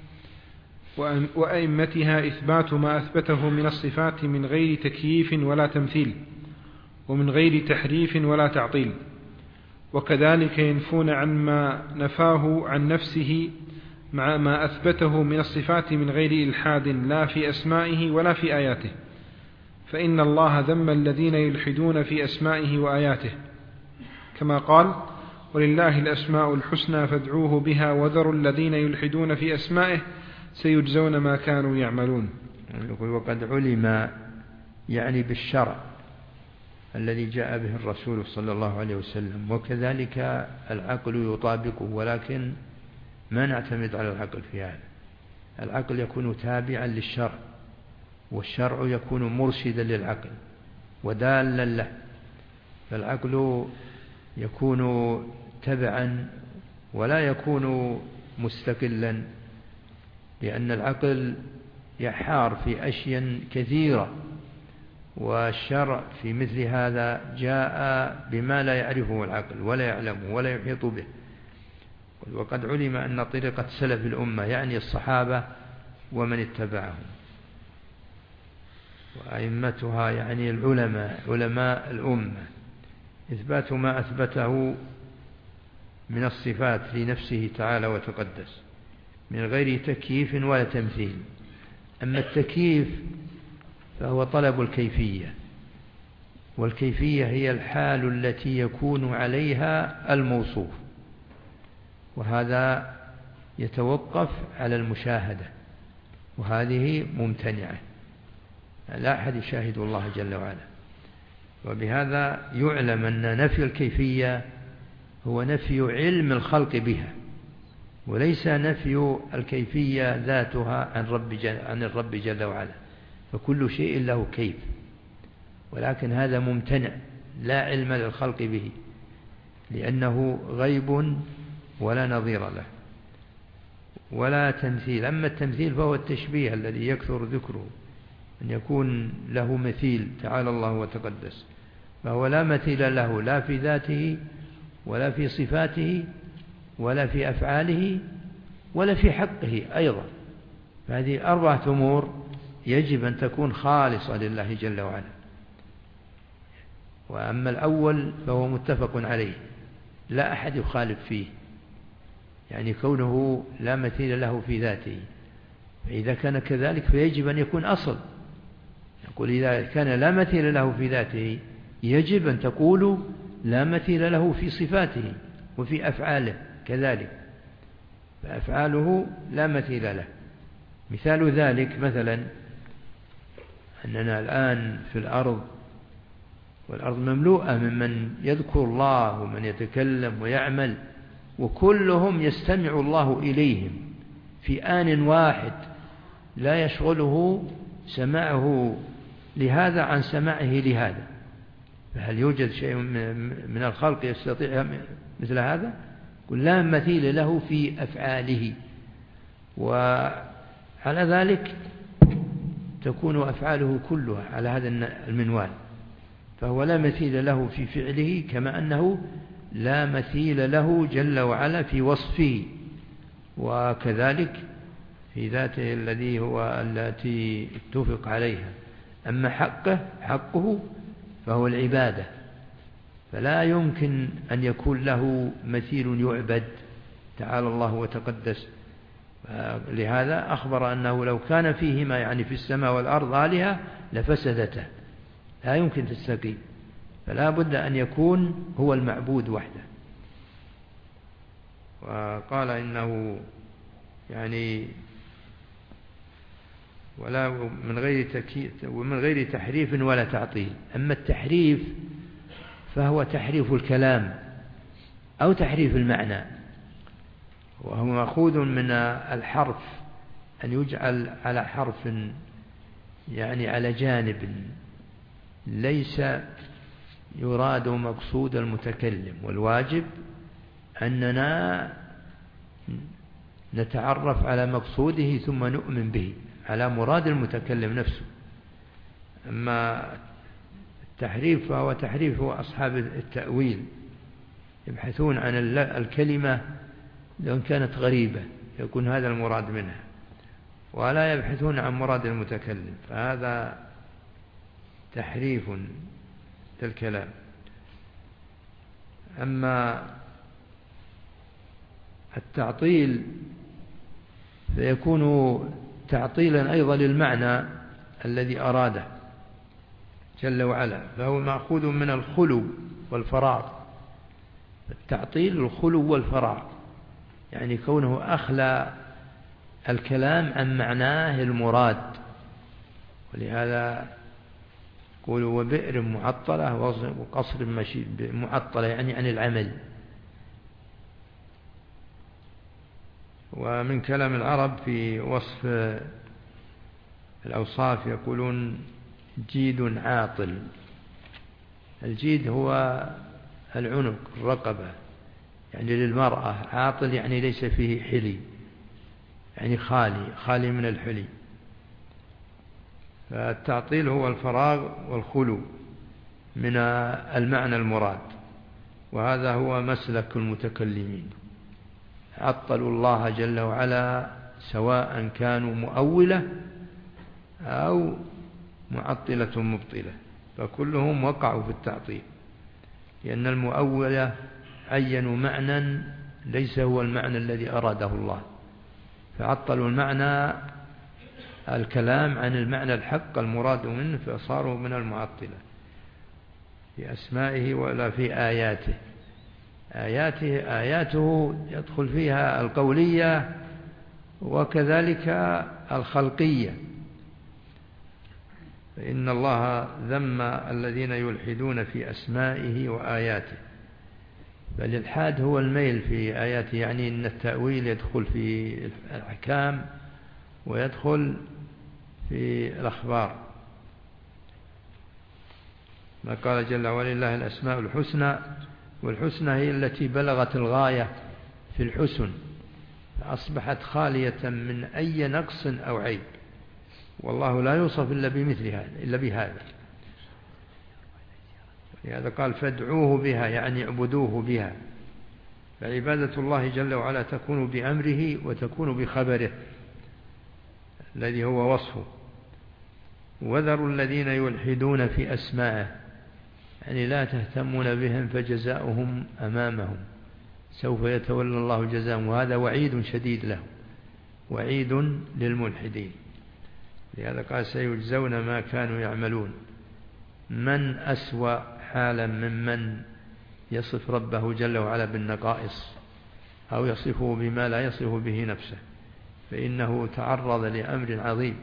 وأئمتها إثبات ما أثبته من الصفات من غير تكييف ولا تمثيل، ومن غير تحريف ولا تعطيل، وكذلك ينفون عما نفاه عن نفسه مع ما أثبته من الصفات من غير إلحاد لا في أسمائه ولا في آياته، فإن الله ذم الذين يلحدون في أسمائه وآياته، كما قال: ولله الأسماء الحسنى فادعوه بها وذروا الذين يلحدون في أسمائه سيجزون ما كانوا يعملون. يقول وقد علم يعني بالشرع الذي جاء به الرسول صلى الله عليه وسلم، وكذلك العقل يطابقه، ولكن ما نعتمد على العقل في هذا. العقل يكون تابعا للشرع، والشرع يكون مرشدا للعقل ودالا له، فالعقل يكون تبعا ولا يكون مستقلا، لأن العقل يحار في أشياء كثيرة، والشرع في مثل هذا جاء بما لا يعرفه العقل ولا يعلمه ولا يحيط به. وقد علم أن طريقة سلف الأمة يعني الصحابة ومن اتبعهم، وأئمتها يعني العلماء علماء الأمة، إثبات ما أثبته من الصفات لنفسه تعالى وتقدس من غير تكييف ولا تمثيل. أما التكييف فهو طلب الكيفية، والكيفية هي الحال التي يكون عليها الموصوف، وهذا يتوقف على المشاهدة، وهذه ممتنعة، لا أحد يشاهد الله جل وعلا. وبهذا يعلم أن نفي الكيفية هو نفي علم الخلق بها، وليس نفي الكيفية ذاتها عن الرب جل وعلا، فكل شيء له كيف، ولكن هذا ممتنع، لا علم للخلق به، لأنه غيب ولا نظير له، ولا تمثيل. أما التمثيل فهو التشبيه الذي يكثر ذكره، أن يكون له مثيل تعالى الله وتقدس، فهو لا مثيل له لا في ذاته ولا في صفاته ولا في أفعاله ولا في حقه أيضا. فهذه أربعة أمور يجب أن تكون خالصة لله جل وعلا. وأما الأول فهو متفق عليه، لا أحد يخالف فيه، يعني كونه لا مثيل له في ذاته، فإذا كان كذلك فيجب أن يكون أصل. يقول إذا كان لا مثيل له في ذاته يجب أن تقول لا مثيل له في صفاته وفي أفعاله كذلك، فأفعاله لا مثيل له. مثال ذلك مثلا أننا الآن في الأرض، والأرض مملوءة ممن يذكر الله ومن يتكلم ويعمل، وكلهم يستمع الله إليهم في آن واحد، لا يشغله سماعه لهذا عن سماعه لهذا. فهل يوجد شيء من الخلق يستطيع مثل هذا؟ قل لا مثيل له في أفعاله، وعلى ذلك تكون أفعاله كلها على هذا المنوال، فهو لا مثيل له في فعله، كما أنه لا مثيل له جل وعلا في وصفه، وكذلك في ذاته التي اتفق عليها. أما حقه فهو العبادة، فلا يمكن أن يكون له مثيل يعبد تعالى الله وتقدس. لهذا أخبر أنه لو كان فيهما يعني في السماء والأرض آلهة لفسدتا، لا يمكن تستقيم. فلا بد أن يكون هو المعبود وحده. وقال إنه يعني ولا من غير تحريف ولا تعطيل. أما التحريف فهو تحريف الكلام أو تحريف المعنى، وهو مأخوذ من الحرف، أن يجعل على حرف يعني على جانب ليس يراد مقصود المتكلم. والواجب أننا نتعرف على مقصوده ثم نؤمن به على مراد المتكلم نفسه. أما التحريف فهو تحريف أصحاب التأويل، يبحثون عن الكلمة لو كانت غريبة يكون هذا المراد منها، ولا يبحثون عن مراد المتكلم، فهذا تحريف للكلام. أما التعطيل فيكون تعطيلا أيضا للمعنى الذي أراده جل وعلا، فهو مأخوذ من الخلو والفراغ. التعطيل الخلو والفراغ، يعني كونه أخلى الكلام عن معناه المراد. ولهذا يقولوا وبئر معطلة وقصر مشيد. معطلة يعني عن العمل. ومن كلام العرب في وصف الأوصاف يقولون جيد عاطل. الجيد هو العنق الرقبة يعني للمرأة، عاطل يعني ليس فيه حلي، يعني خالي من الحلي. فالتعطيل هو الفراغ والخلو من المعنى المراد، وهذا هو مسلك المتكلمين. عطلوا الله جل وعلا سواء كانوا مؤولة أو معطلة مبطلة، فكلهم وقعوا في التعطيل، لأن المؤولة عينوا معنى ليس هو المعنى الذي أراده الله، فعطلوا المعنى الكلام عن المعنى الحق المراد منه، فصاروا من المعطلة في أسمائه ولا في آياته. آياته يدخل فيها القولية وكذلك الخلقية، فإن الله ذم الذين يلحدون في أسمائه وآياته. بل الإلحاد هو الميل في آياته، يعني أن التأويل يدخل في الأحكام ويدخل في الأخبار. ما قال جل ولله الأسماء الحسنى، والحسنى هي التي بلغت الغاية في الحسن، أصبحت خالية من أي نقص أو عيب، والله لا يوصف إلا بمثل هذا، إلا بهذا. لهذا قال فادعوه بها، يعني اعبدوه بها. فعبادة الله جل وعلا تكون بأمره وتكون بخبره الذي هو وصفه. وذروا الذين يلحدون في أسمائه، يعني لا تهتمون بهم فجزاؤهم أمامهم، سوف يتولى الله جزاءهم. وهذا وعيد شديد له، وعيد للملحدين. لهذا قال سيجزون ما كانوا يعملون. من أسوأ حالا ممن يصف ربه جل وعلا بالنقائص أو يصفه بما لا يصف به نفسه، فإنه تعرض لأمر عظيم.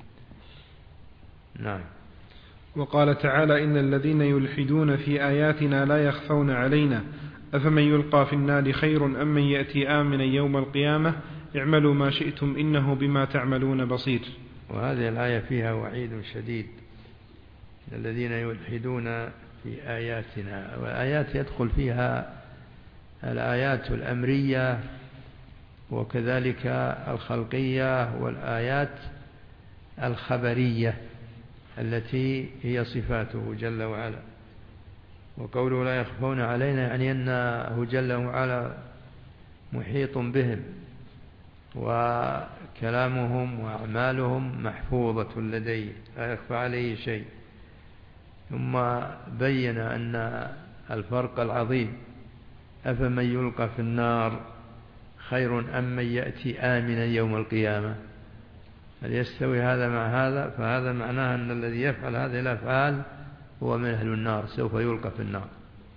نعم. وقال تعالى إن الذين يلحدون في آياتنا لا يخفون علينا أفمن يلقى في النار خير أم من يأتي آمنا يوم القيامة اعملوا ما شئتم إنه بما تعملون بصير. وهذه الآية فيها وعيد شديد الذين يلحدون في آياتنا. والآيات يدخل فيها الآيات الأمرية وكذلك الخلقية والآيات الخبرية التي هي صفاته جل وعلا. وقوله لا يخفون علينا يعني أنه جل وعلا محيط بهم، وكلامهم وأعمالهم محفوظة لديه لا يخفى عليه شيء. ثم بين أن الفرق العظيم أفمن يلقى في النار خير أم من يأتي آمنا يوم القيامة. هل يستوي هذا مع هذا؟ فهذا معناه أن الذي يفعل هذه الأفعال هو من أهل النار سوف يلقى في النار.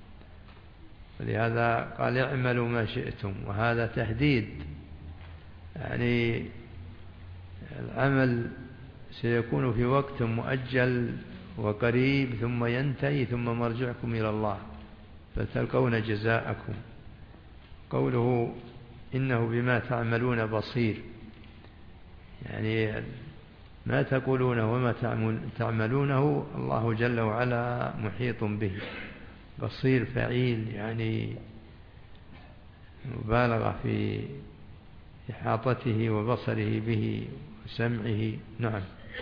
ولهذا قال اعملوا ما شئتم، وهذا تهديد، يعني العمل سيكون في وقت مؤجل وقريب ثم ينتهي ثم مرجعكم إلى الله فتلقون جزاءكم. قوله إنه بما تعملون بصير، يعني ما تقولونه وما تعملونه الله جل وعلا محيط به. بصير فعيل، يعني مبالغة في إحاطته وبصره به وسمعه. نعم.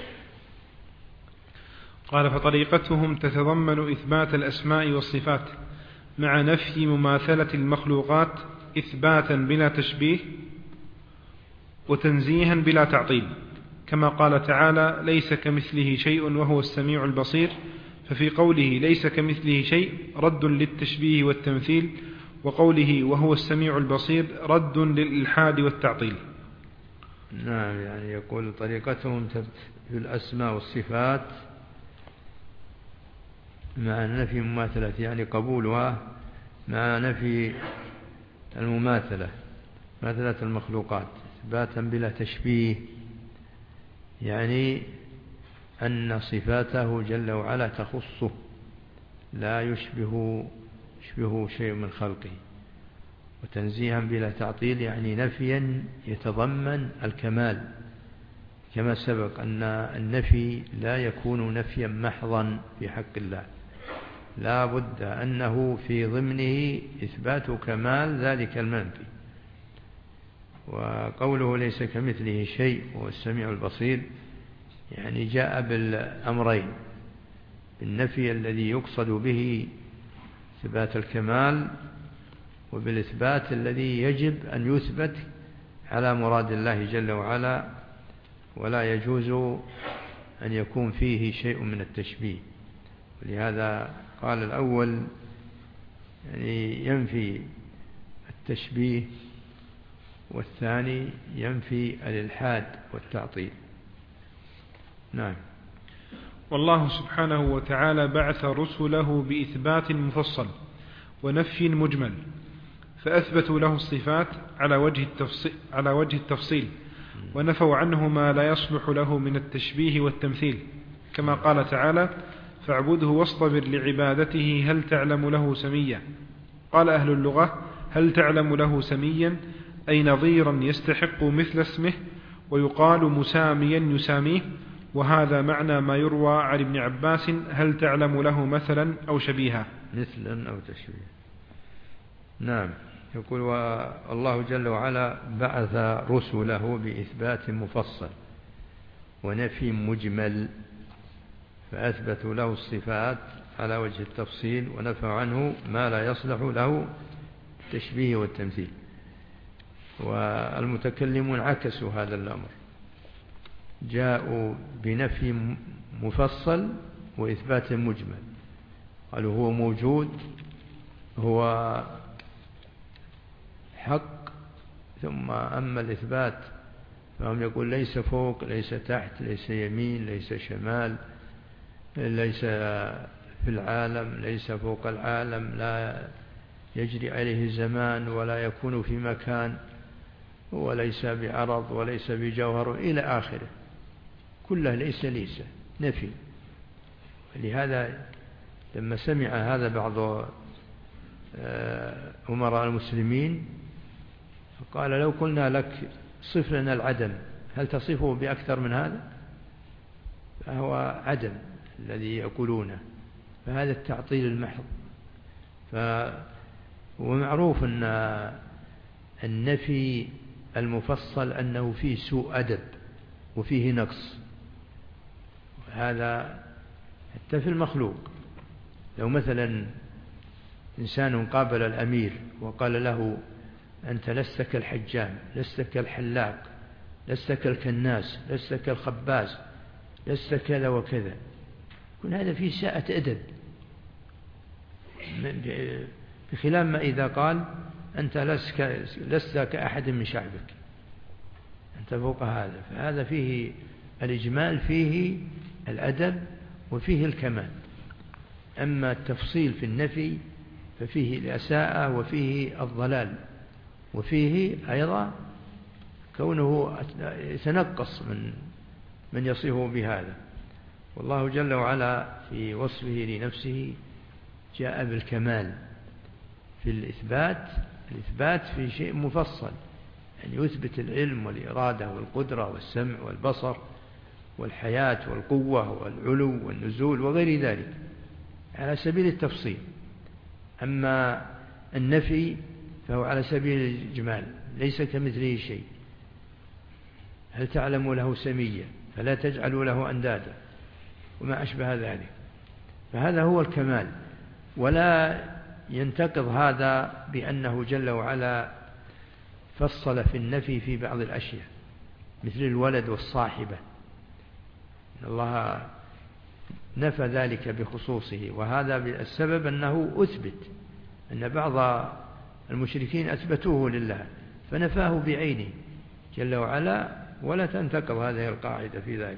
قال فطريقتهم تتضمن إثبات الأسماء والصفات مع نفي مماثلة المخلوقات إثباتا بلا تشبيه وتنزيها بلا تعطيل، كما قال تعالى ليس كمثله شيء وهو السميع البصير، ففي قوله ليس كمثله شيء رد للتشبيه والتمثيل، وقوله وهو السميع البصير رد للإلحاد والتعطيل. نعم، يعني يقول طريقتهم في الأسماء والصفات مع نفي مماثلة، يعني قبولها مع نفي المماثلة، مماثلة المخلوقات، إثباتا بلا تشبيه، يعني أن صفاته جل وعلا تخصه لا يشبه شيء من خلقه، وتنزيها بلا تعطيل، يعني نفيا يتضمن الكمال، كما سبق أن النفي لا يكون نفيا محضا في حق الله، لا بد أنه في ضمنه إثبات كمال ذلك المنفي. وقوله ليس كمثله شيء وهو السميع البصير، يعني جاء بالأمرين، بالنفي الذي يقصد به إثبات الكمال، وبالإثبات الذي يجب أن يثبت على مراد الله جل وعلا، ولا يجوز أن يكون فيه شيء من التشبيه. ولهذا قال الأول يعني ينفي التشبيه، والثاني ينفي الإلحاد والتعطيل. نعم. والله سبحانه وتعالى بعث رسله بإثبات مفصل ونفي مجمل، فأثبتوا له الصفات على وجه التفصيل، ونفوا عنه ما لا يصلح له من التشبيه والتمثيل، كما قال تعالى فاعبده واصطبر لعبادته هل تعلم له سميا. قال أهل اللغة هل تعلم له سميا أي نظيرا يستحق مثل اسمه، ويقال مساميا يساميه، وهذا معنى ما يروى عن ابن عباس هل تعلم له مثلا أو شبيها، مثلا أو تشبيه. نعم. يقول والله جل وعلا بعث رسله بإثبات مفصل ونفي مجمل، فأثبتوا له الصفات على وجه التفصيل، ونفوا عنه ما لا يصلح له التشبيه والتمثيل. والمتكلمون عكسوا هذا الأمر، جاءوا بنفي مفصل وإثبات مجمل، قالوا هو موجود، هو حق، ثم أما الإثبات فهم يقول ليس فوق، ليس تحت، ليس يمين، ليس شمال، ليس في العالم، ليس فوق العالم، لا يجري عليه الزمان ولا يكون في مكان، وليس بعرض وليس بجوهر إلى آخره، كله ليس نفي. لهذا لما سمع هذا بعض أمراء المسلمين قال لو قلنا لك صف لنا العدم هل تصفه بأكثر من هذا؟ فهو عدم الذي يقولونه، فهذا التعطيل المحض. ومعروف أن النفي المفصل أنه فيه سوء أدب وفيه نقص، هذا حتى في المخلوق. لو مثلا إنسان قابل الأمير وقال له أنت لست كالحجام، لست كالحلاق، لست كالكناس، لست كالخباز، لست كذا وكذا، يكون هذا فيه ساءة أدب، بخلاف ما إذا قال أنت لست كأحد من شعبك، أنت فوق هذا، فهذا فيه الإجمال، فيه الأدب، وفيه الكمال. أما التفصيل في النفي ففيه الإساءة وفيه الضلال، وفيه أيضا كونه يتنقص من يصفه بهذا. والله جل وعلا في وصفه لنفسه جاء بالكمال في الإثبات في شيء مفصل، يعني يثبت العلم والإرادة والقدرة والسمع والبصر والحياة والقوة والعلو والنزول وغير ذلك على سبيل التفصيل. أما النفي فهو على سبيل الإجمال، ليس كمثله شيء. هل تعلم له سميا فلا تجعلوا له أندادا وما أشبه ذلك. فهذا هو الكمال، ولا ينتقض هذا بأنه جل وعلا فصل في النفي في بعض الأشياء مثل الولد والصاحبة، إن الله نفى ذلك بخصوصه، وهذا السبب أنه أثبت أن بعض المشركين أثبتوه لله فنفاه بعينه جل وعلا، ولا تنتقض هذه القاعدة في ذلك.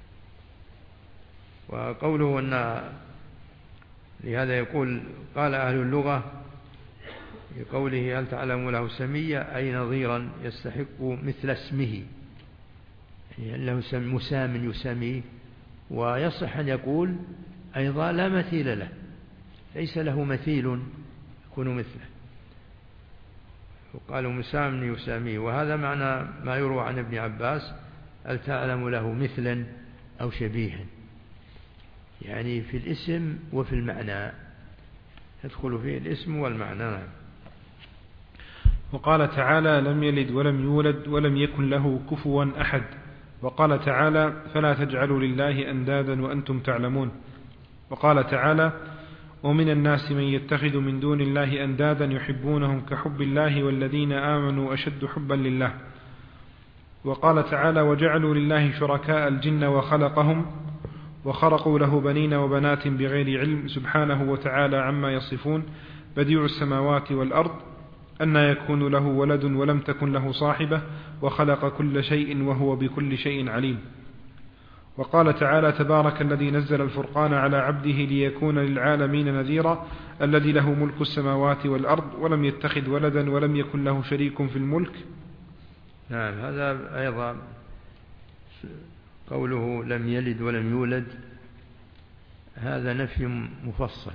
وقوله أن لهذا يقول قال أهل اللغة بقوله هل تعلم له سميا أي نظيرا يستحق مثل اسمه، يعني له مسام يسميه. ويصح أن يقول أيضا لا مثيل له، ليس له مثيل يكون مثله، وقالوا مسام يساميه. وهذا معنى ما يروى عن ابن عباس هل تعلم له مثلا أو شبيها، يعني في الاسم وفي المعنى، يدخل فيه الاسم والمعنى. وقال تعالى لم يلد ولم يولد ولم يكن له كفوا أحد. وقال تعالى فلا تجعلوا لله أندادا وأنتم تعلمون. وقال تعالى ومن الناس من يتخذ من دون الله أندادا يحبونهم كحب الله والذين آمنوا أشد حبا لله. وقال تعالى وجعلوا لله شركاء الجن وخلقهم وخرقوا له بنين وبنات بغير علم سبحانه وتعالى عما يصفون بديع السماوات والأرض أن يكون له ولد ولم تكن له صاحبة وخلق كل شيء وهو بكل شيء عليم. وقال تعالى تبارك الذي نزل الفرقان على عبده ليكون للعالمين نذيرا الذي له ملك السماوات والأرض ولم يتخذ ولدا ولم يكن له شريك في الملك. نعم، هذا أيضا قوله لم يلد ولم يولد هذا نفي مفصل،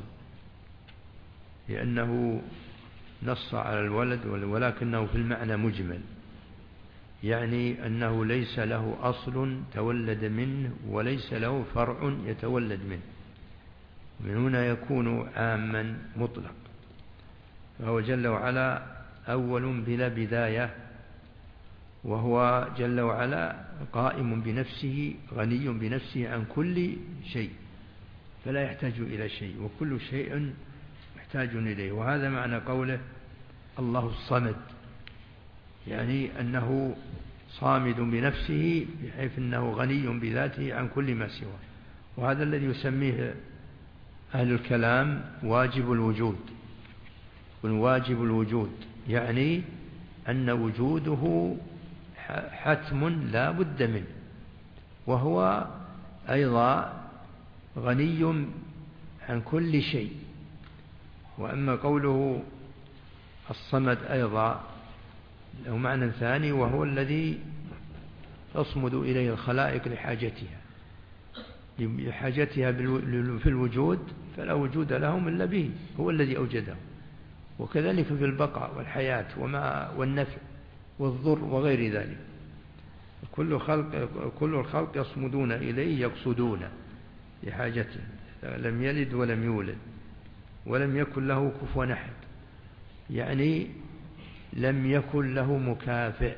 لأنه نص على الولد ولكنه في المعنى مجمل، يعني أنه ليس له أصل تولد منه وليس له فرع يتولد منه، من هنا يكون عاما مطلق. فهو جل وعلا أول بلا بداية، وهو جل وعلا قائم بنفسه غني بنفسه عن كل شيء فلا يحتاج إلى شيء، وكل شيء محتاج إليه. وهذا معنى قوله الله الصمد، يعني أنه صامد بنفسه بحيث أنه غني بذاته عن كل ما سواه. وهذا الذي يسميه أهل الكلام واجب الوجود. واجب الوجود يعني أن وجوده حتم لا بد منه، وهو أيضا غني عن كل شيء. وأما قوله الصمد أيضا له معنى ثاني، وهو الذي تصمد إليه الخلائق لحاجتها في الوجود، فلا وجود لهم إلا به، هو الذي أوجدهم. وكذلك في البقاء والحياة والنفع والضر وغير ذلك، كل الخلق يصمدون إليه يقصدون لحاجته. لم يلد ولم يولد ولم يكن له كفوا أحد، يعني لم يكن له مكافئ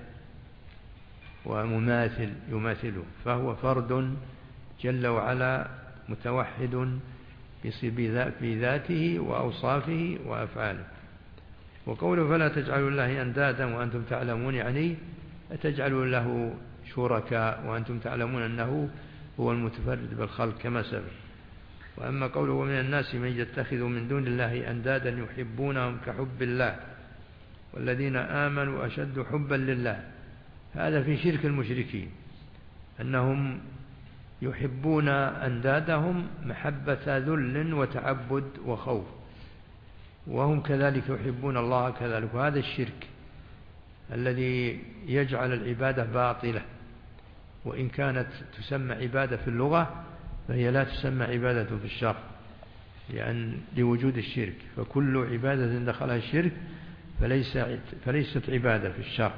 ومماثل يماثله، فهو فرد جل وعلا متوحد في ذاته وأوصافه وأفعاله. وقوله فلا تجعلوا الله أندادا وأنتم تعلمون، يعني تجعلوا له شركاء وأنتم تعلمون أنه هو المتفرد بالخلق كما سبق. وأما قوله ومن الناس من يتخذ من دون الله أندادا يحبونهم كحب الله والذين آمنوا أشد حبا لله، هذا في شرك المشركين، أنهم يحبون أندادهم محبة ذل وتعبد وخوف، وهم كذلك يحبون الله كذلك. وهذا الشرك الذي يجعل العبادة باطلة، وإن كانت تسمى عبادة في اللغة فهي لا تسمى عبادة في الشرع، لأن لوجود الشرك، فكل عبادة دخلها الشرك فليست عبادة في الشرع.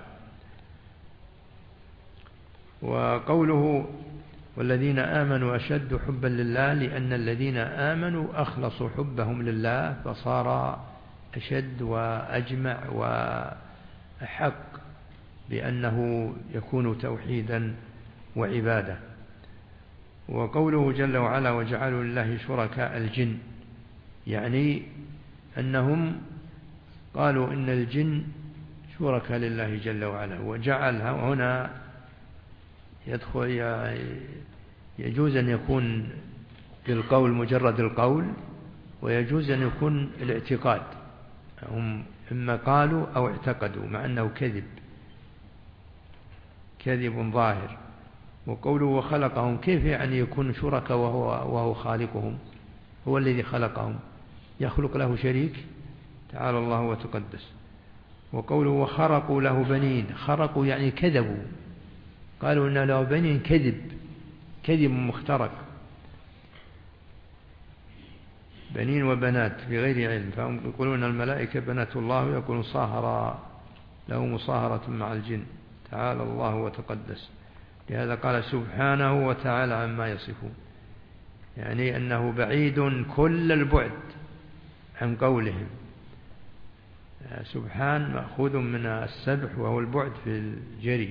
وقوله والذين آمنوا أشد حبا لله، لأن الذين آمنوا أخلصوا حبهم لله فصار أشد وأجمع وأحق بأنه يكون توحيدا وعبادة. وقوله جل وعلا وجعلوا لله شركاء الجن، يعني أنهم قالوا إن الجن شركاء لله جل وعلا. وجعل هنا يجوز أن يكون بالقول مجرد القول، ويجوز أن يكون الاعتقاد، هم إما قالوا أو اعتقدوا، مع أنه كذب ظاهر. وقوله وخلقهم، كيف يعني يكون شركاء وهو خالقهم؟ هو الذي خلقهم، يخلق له شريك؟ تعالى الله وتقدس. وقوله وخرقوا له بنين، خرقوا يعني كذبوا، قالوا إن له بنين، كذب مخترق، بنين وبنات بغير علم. فهم يقولون الملائكة بنات الله، ويقولون صاهر له مصاهرة مع الجن، تعالى الله وتقدس. لهذا قال سبحانه وتعالى عما يصفون، يعني أنه بعيد كل البعد عن قولهم. سبحان مأخوذ من السبح وهو البعد في الجري،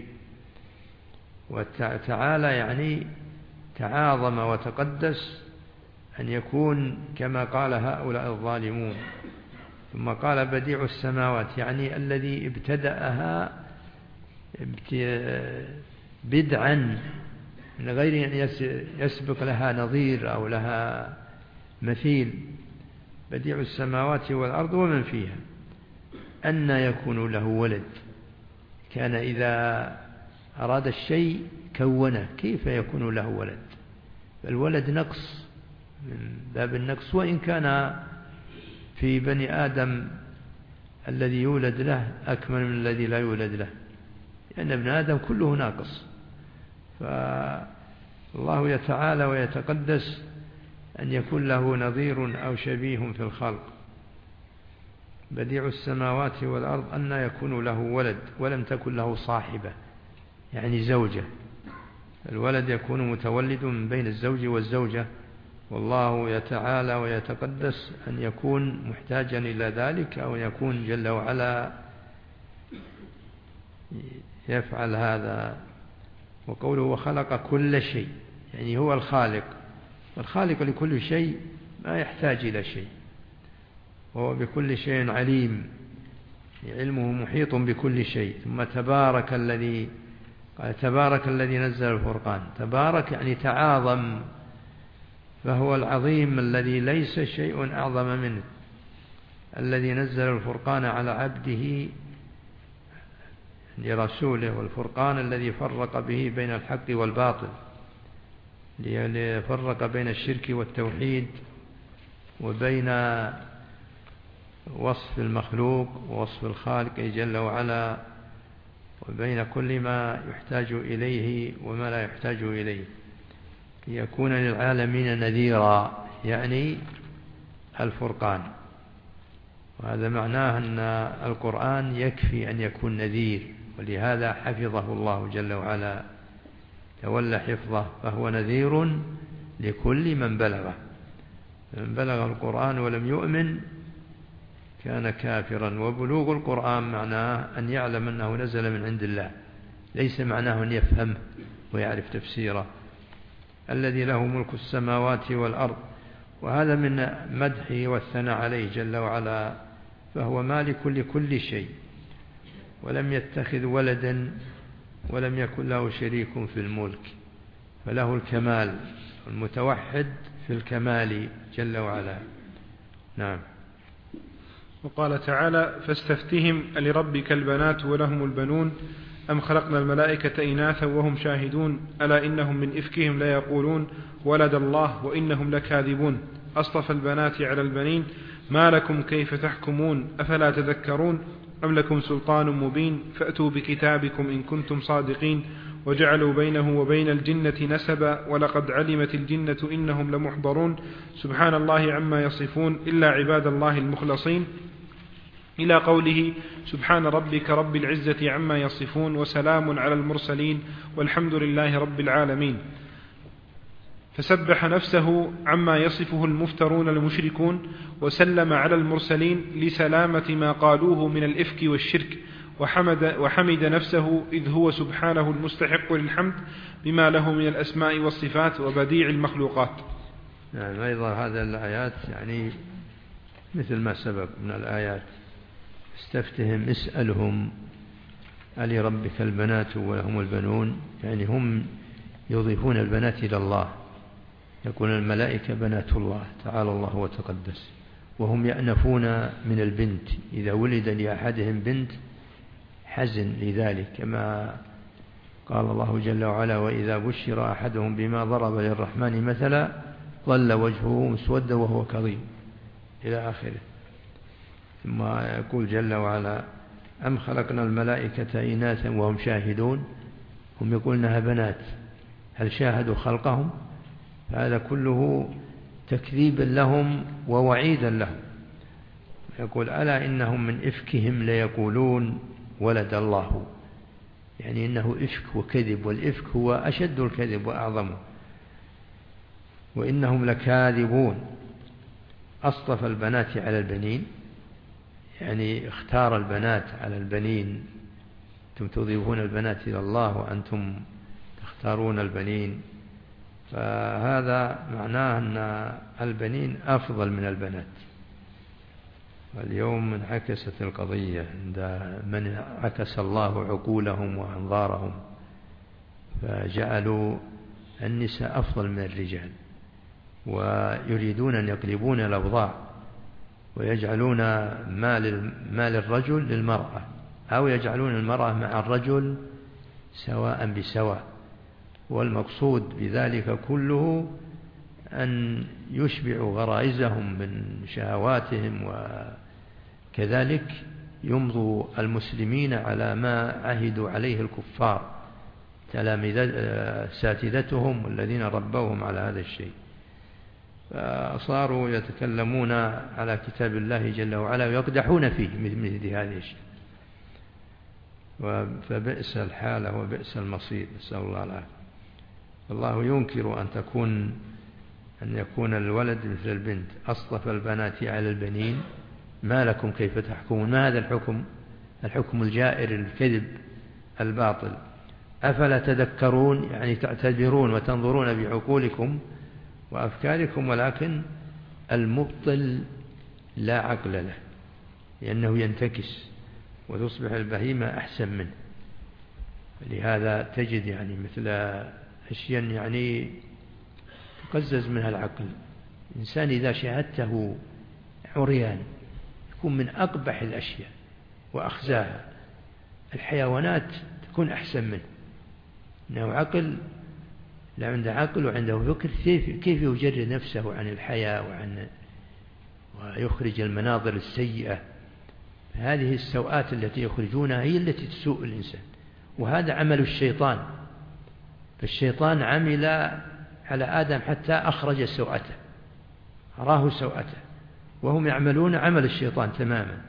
وتعالى يعني تعاظم وتقدس أن يكون كما قال هؤلاء الظالمون. ثم قال بديع السماوات، يعني الذي ابتدأها بدعا من غير أن يسبق لها نظير أو لها مثيل. بديع السماوات والأرض ومن فيها، أن يكون له ولد؟ كان إذا أراد الشيء كونه، كيف يكون له ولد؟ الولد نقص من باب النقص، وإن كان في بني آدم الذي يولد له أكمل من الذي لا يولد له، لأن ابن آدم كله ناقص. فالله يتعالى ويتقدس أن يكون له نظير أو شبيه في الخلق. بديع السماوات والأرض أن يكون له ولد ولم تكن له صاحبة، يعني زوجة. الولد يكون متولد من بين الزوج والزوجة، والله يتعالى ويتقدس أن يكون محتاجا إلى ذلك، أو يكون جل وعلا يفعل هذا. وقوله وخلق كل شيء، يعني هو الخالق، والخالق لكل شيء ما يحتاج إلى شيء، وهو بكل شيء عليم، علمه محيط بكل شيء. ثم تبارك الذي قال تبارك الذي نزل الفرقان، تبارك يعني تعاظم، فهو العظيم الذي ليس شيء أعظم منه، الذي نزل الفرقان على عبده لرسوله، والفرقان الذي فرق به بين الحق والباطل، ليفرق بين الشرك والتوحيد، وبين وصف المخلوق ووصف الخالق جل وعلا، وبين كل ما يحتاج إليه وما لا يحتاج إليه، ليكون للعالمين نذيرا، يعني الفرقان. وهذا معناه أن القرآن يكفي أن يكون نذير، ولهذا حفظه الله جل وعلا، تولى حفظه، فهو نذير لكل من بلغه. من بلغ القرآن ولم يؤمن كان كافرا. وبلوغ القرآن معناه أن يعلم أنه نزل من عند الله، ليس معناه أن يفهم ويعرف تفسيره. الذي له ملك السماوات والأرض، وهذا من مدحه والثناء عليه جل وعلا، فهو مالك لكل شيء، ولم يتخذ ولدا، ولم يكن له شريك في الملك، فله الكمال، المتوحد في الكمال جل وعلا. نعم. وقال تعالى فاستفتهم ألربك البنات ولهم البنون أم خلقنا الملائكة إناثا وهم شاهدون ألا إنهم من إفكهم لا يقولون ولد الله وإنهم لكاذبون أصطفى البنات على البنين ما لكم كيف تحكمون أفلا تذكرون أم لكم سلطان مبين فأتوا بكتابكم إن كنتم صادقين وجعلوا بينه وبين الجنة نسبا ولقد علمت الجنة إنهم لمحضرون سبحان الله عما يصفون إلا عباد الله المخلصين إلى قوله سبحان ربك رب العزة عما يصفون وسلام على المرسلين والحمد لله رب العالمين. فسبح نفسه عما يصفه المفترون المشركون وسلم على المرسلين لسلامة ما قالوه من الإفك والشرك وحمد نفسه إذ هو سبحانه المستحق للحمد بما له من الأسماء والصفات وبديع المخلوقات. يعني أيضا هذه الآيات يعني مثل ما سبق من الآيات استفتهم اسألهم ألربك البنات ولهم البنون، يعني هم يضيفون البنات إلى الله، يكون الملائكة بنات الله تعالى الله وتقدس، وهم يأنفون من البنت، إذا ولد لأحدهم بنت حزن لذلك، كما قال الله جل وعلا وإذا بشر أحدهم بما ضرب للرحمن مثلا ظل وجهه مسودا وهو كظيم إلى آخره. ثم يقول جل وعلا أم خلقنا الملائكة إناثا وهم شاهدون، هم يقولونها بنات، هل شاهدوا خلقهم؟ هذا كله تكذيبا لهم ووعيدا لهم. يقول ألا إنهم من إفكهم ليقولون ولد الله، يعني إنه إفك وكذب، والإفك هو أشد الكذب وأعظمه، وإنهم لكاذبون. أصطفى البنات على البنين، يعني اختار البنات على البنين، أنتم تضيفون البنات إلى الله وأنتم تختارون البنين، فهذا معناه أن البنين أفضل من البنات. واليوم انعكست القضية عند من عكس الله عقولهم وأنظارهم، فجعلوا النساء أفضل من الرجال، ويريدون أن يقلبون الأوضاع ويجعلون مال الرجل للمرأة، أو يجعلون المرأة مع الرجل سواء بسواء، والمقصود بذلك كله أن يشبعوا غرائزهم من شهواتهم، وكذلك يمضوا المسلمين على ما عهدوا عليه الكفار ساتذتهم والذين ربوهم على هذا الشيء، فصاروا يتكلمون على كتاب الله جل وعلا ويقدحون فيه مثل هذه الشيء، فبئس الحالة وبئس المصير، نسأل الله العافية. الله ينكر أن يكون الولد مثل البنت. أصطفى البنات على البنين ما لكم كيف تحكمون، ما هذا الحكم؟ الحكم الجائر الكذب الباطل. أفلا تذكرون، يعني تعتبرون وتنظرون بعقولكم وأفكاركم، ولكن المبطل لا عقل له، لأنه ينتكس وتصبح البهيمة أحسن منه. لهذا تجد يعني مثل أشياء يعني تقزز منها العقل. الإنسان إذا شاهدته عريان يكون من أقبح الأشياء وأخزاها. الحيوانات تكون أحسن منه، إنه عقل، لا عنده عقل وعنده فكر، كيف يجرد نفسه عن الحياة ويخرج المناظر السيئة. هذه السوءات التي يخرجونها هي التي تسوء الإنسان، وهذا عمل الشيطان. فالشيطان عمل على آدم حتى أخرج سوءته، أراه سوءته، وهم يعملون عمل الشيطان تماما.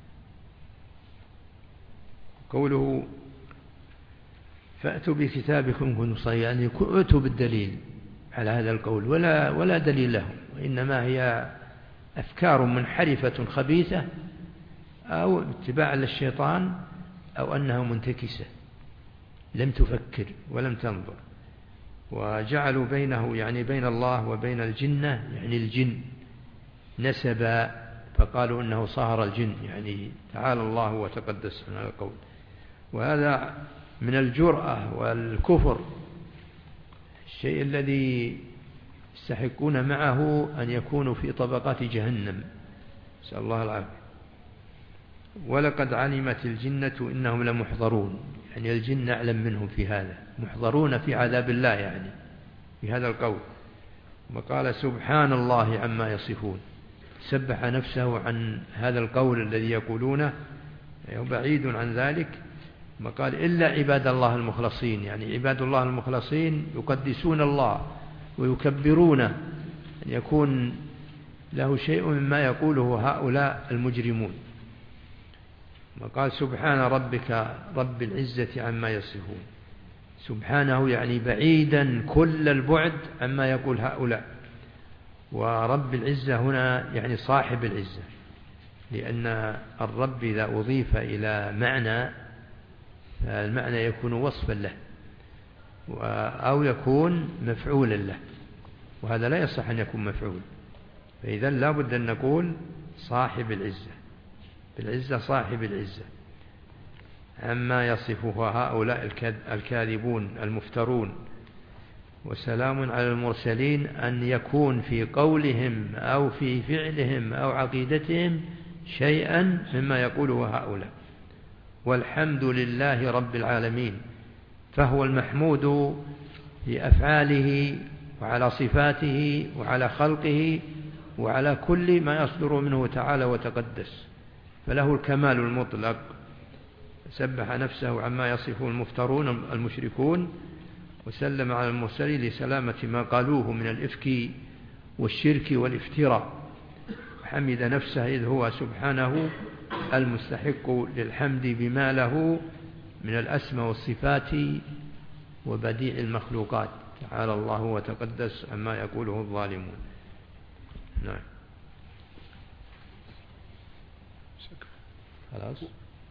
قوله فأتوا بكتابكم كنتم صادقين، يعني أتوا بالدليل على هذا القول، ولا دليل لهم، وإنما هي أفكار منحرفة خبيثة، أو اتباع للشيطان، أو أنها منتكسة لم تفكر ولم تنظر. وجعلوا بينه، يعني بين الله وبين الجنة، يعني الجن نسبا، فقالوا أنه صهر الجن، يعني تعالى الله وتقدس عن القول. وهذا من الجرأة والكفر، الشيء الذي يستحقون معه أن يكونوا في طبقات جهنم، نسأل الله العافية. ولقد علمت الجنة إنهم لمحضرون، يعني الجن أعلم منهم في هذا، محضرون في عذاب الله يعني في هذا القول. وقال سبحان الله عما يصفون، سبح نفسه عن هذا القول الذي يقولونه وبعيد عن ذلك. وقال إلا عباد الله المخلصين، يعني عباد الله المخلصين يقدسون الله ويكبرونه، أن يكون له شيء مما يقوله هؤلاء المجرمون. وقال سبحان ربك رب العزة عما يصفون، سبحانه يعني بعيدا كل البعد عما يقول هؤلاء. ورب العزة هنا يعني صاحب العزة، لأن الرب إذا أضيف إلى معنى فالمعنى يكون وصفا له أو يكون مفعولا له، وهذا لا يصح أن يكون مفعول. فإذا لا بد أن نقول صاحب العزة، بالعزة صاحب العزة عما يصفه هؤلاء الكاذبون المفترون. وسلام على المرسلين، أن يكون في قولهم أو في فعلهم أو عقيدتهم شيئا مما يقوله هؤلاء. والحمد لله رب العالمين، فهو المحمود في أفعاله وعلى صفاته وعلى خلقه وعلى كل ما يصدر منه تعالى وتقدس، فله الكمال المطلق. سبح نفسه عما يصفه المفترون المشركون، وسلم على المرسلين لسلامة ما قالوه من الإفك والشرك والافتراء. حمد نفسه إذ هو سبحانه المستحق للحمد بما له من الأسماء والصفات وبديع المخلوقات، تعالى الله وتقدس عما يقوله الظالمون. نعم. خلاص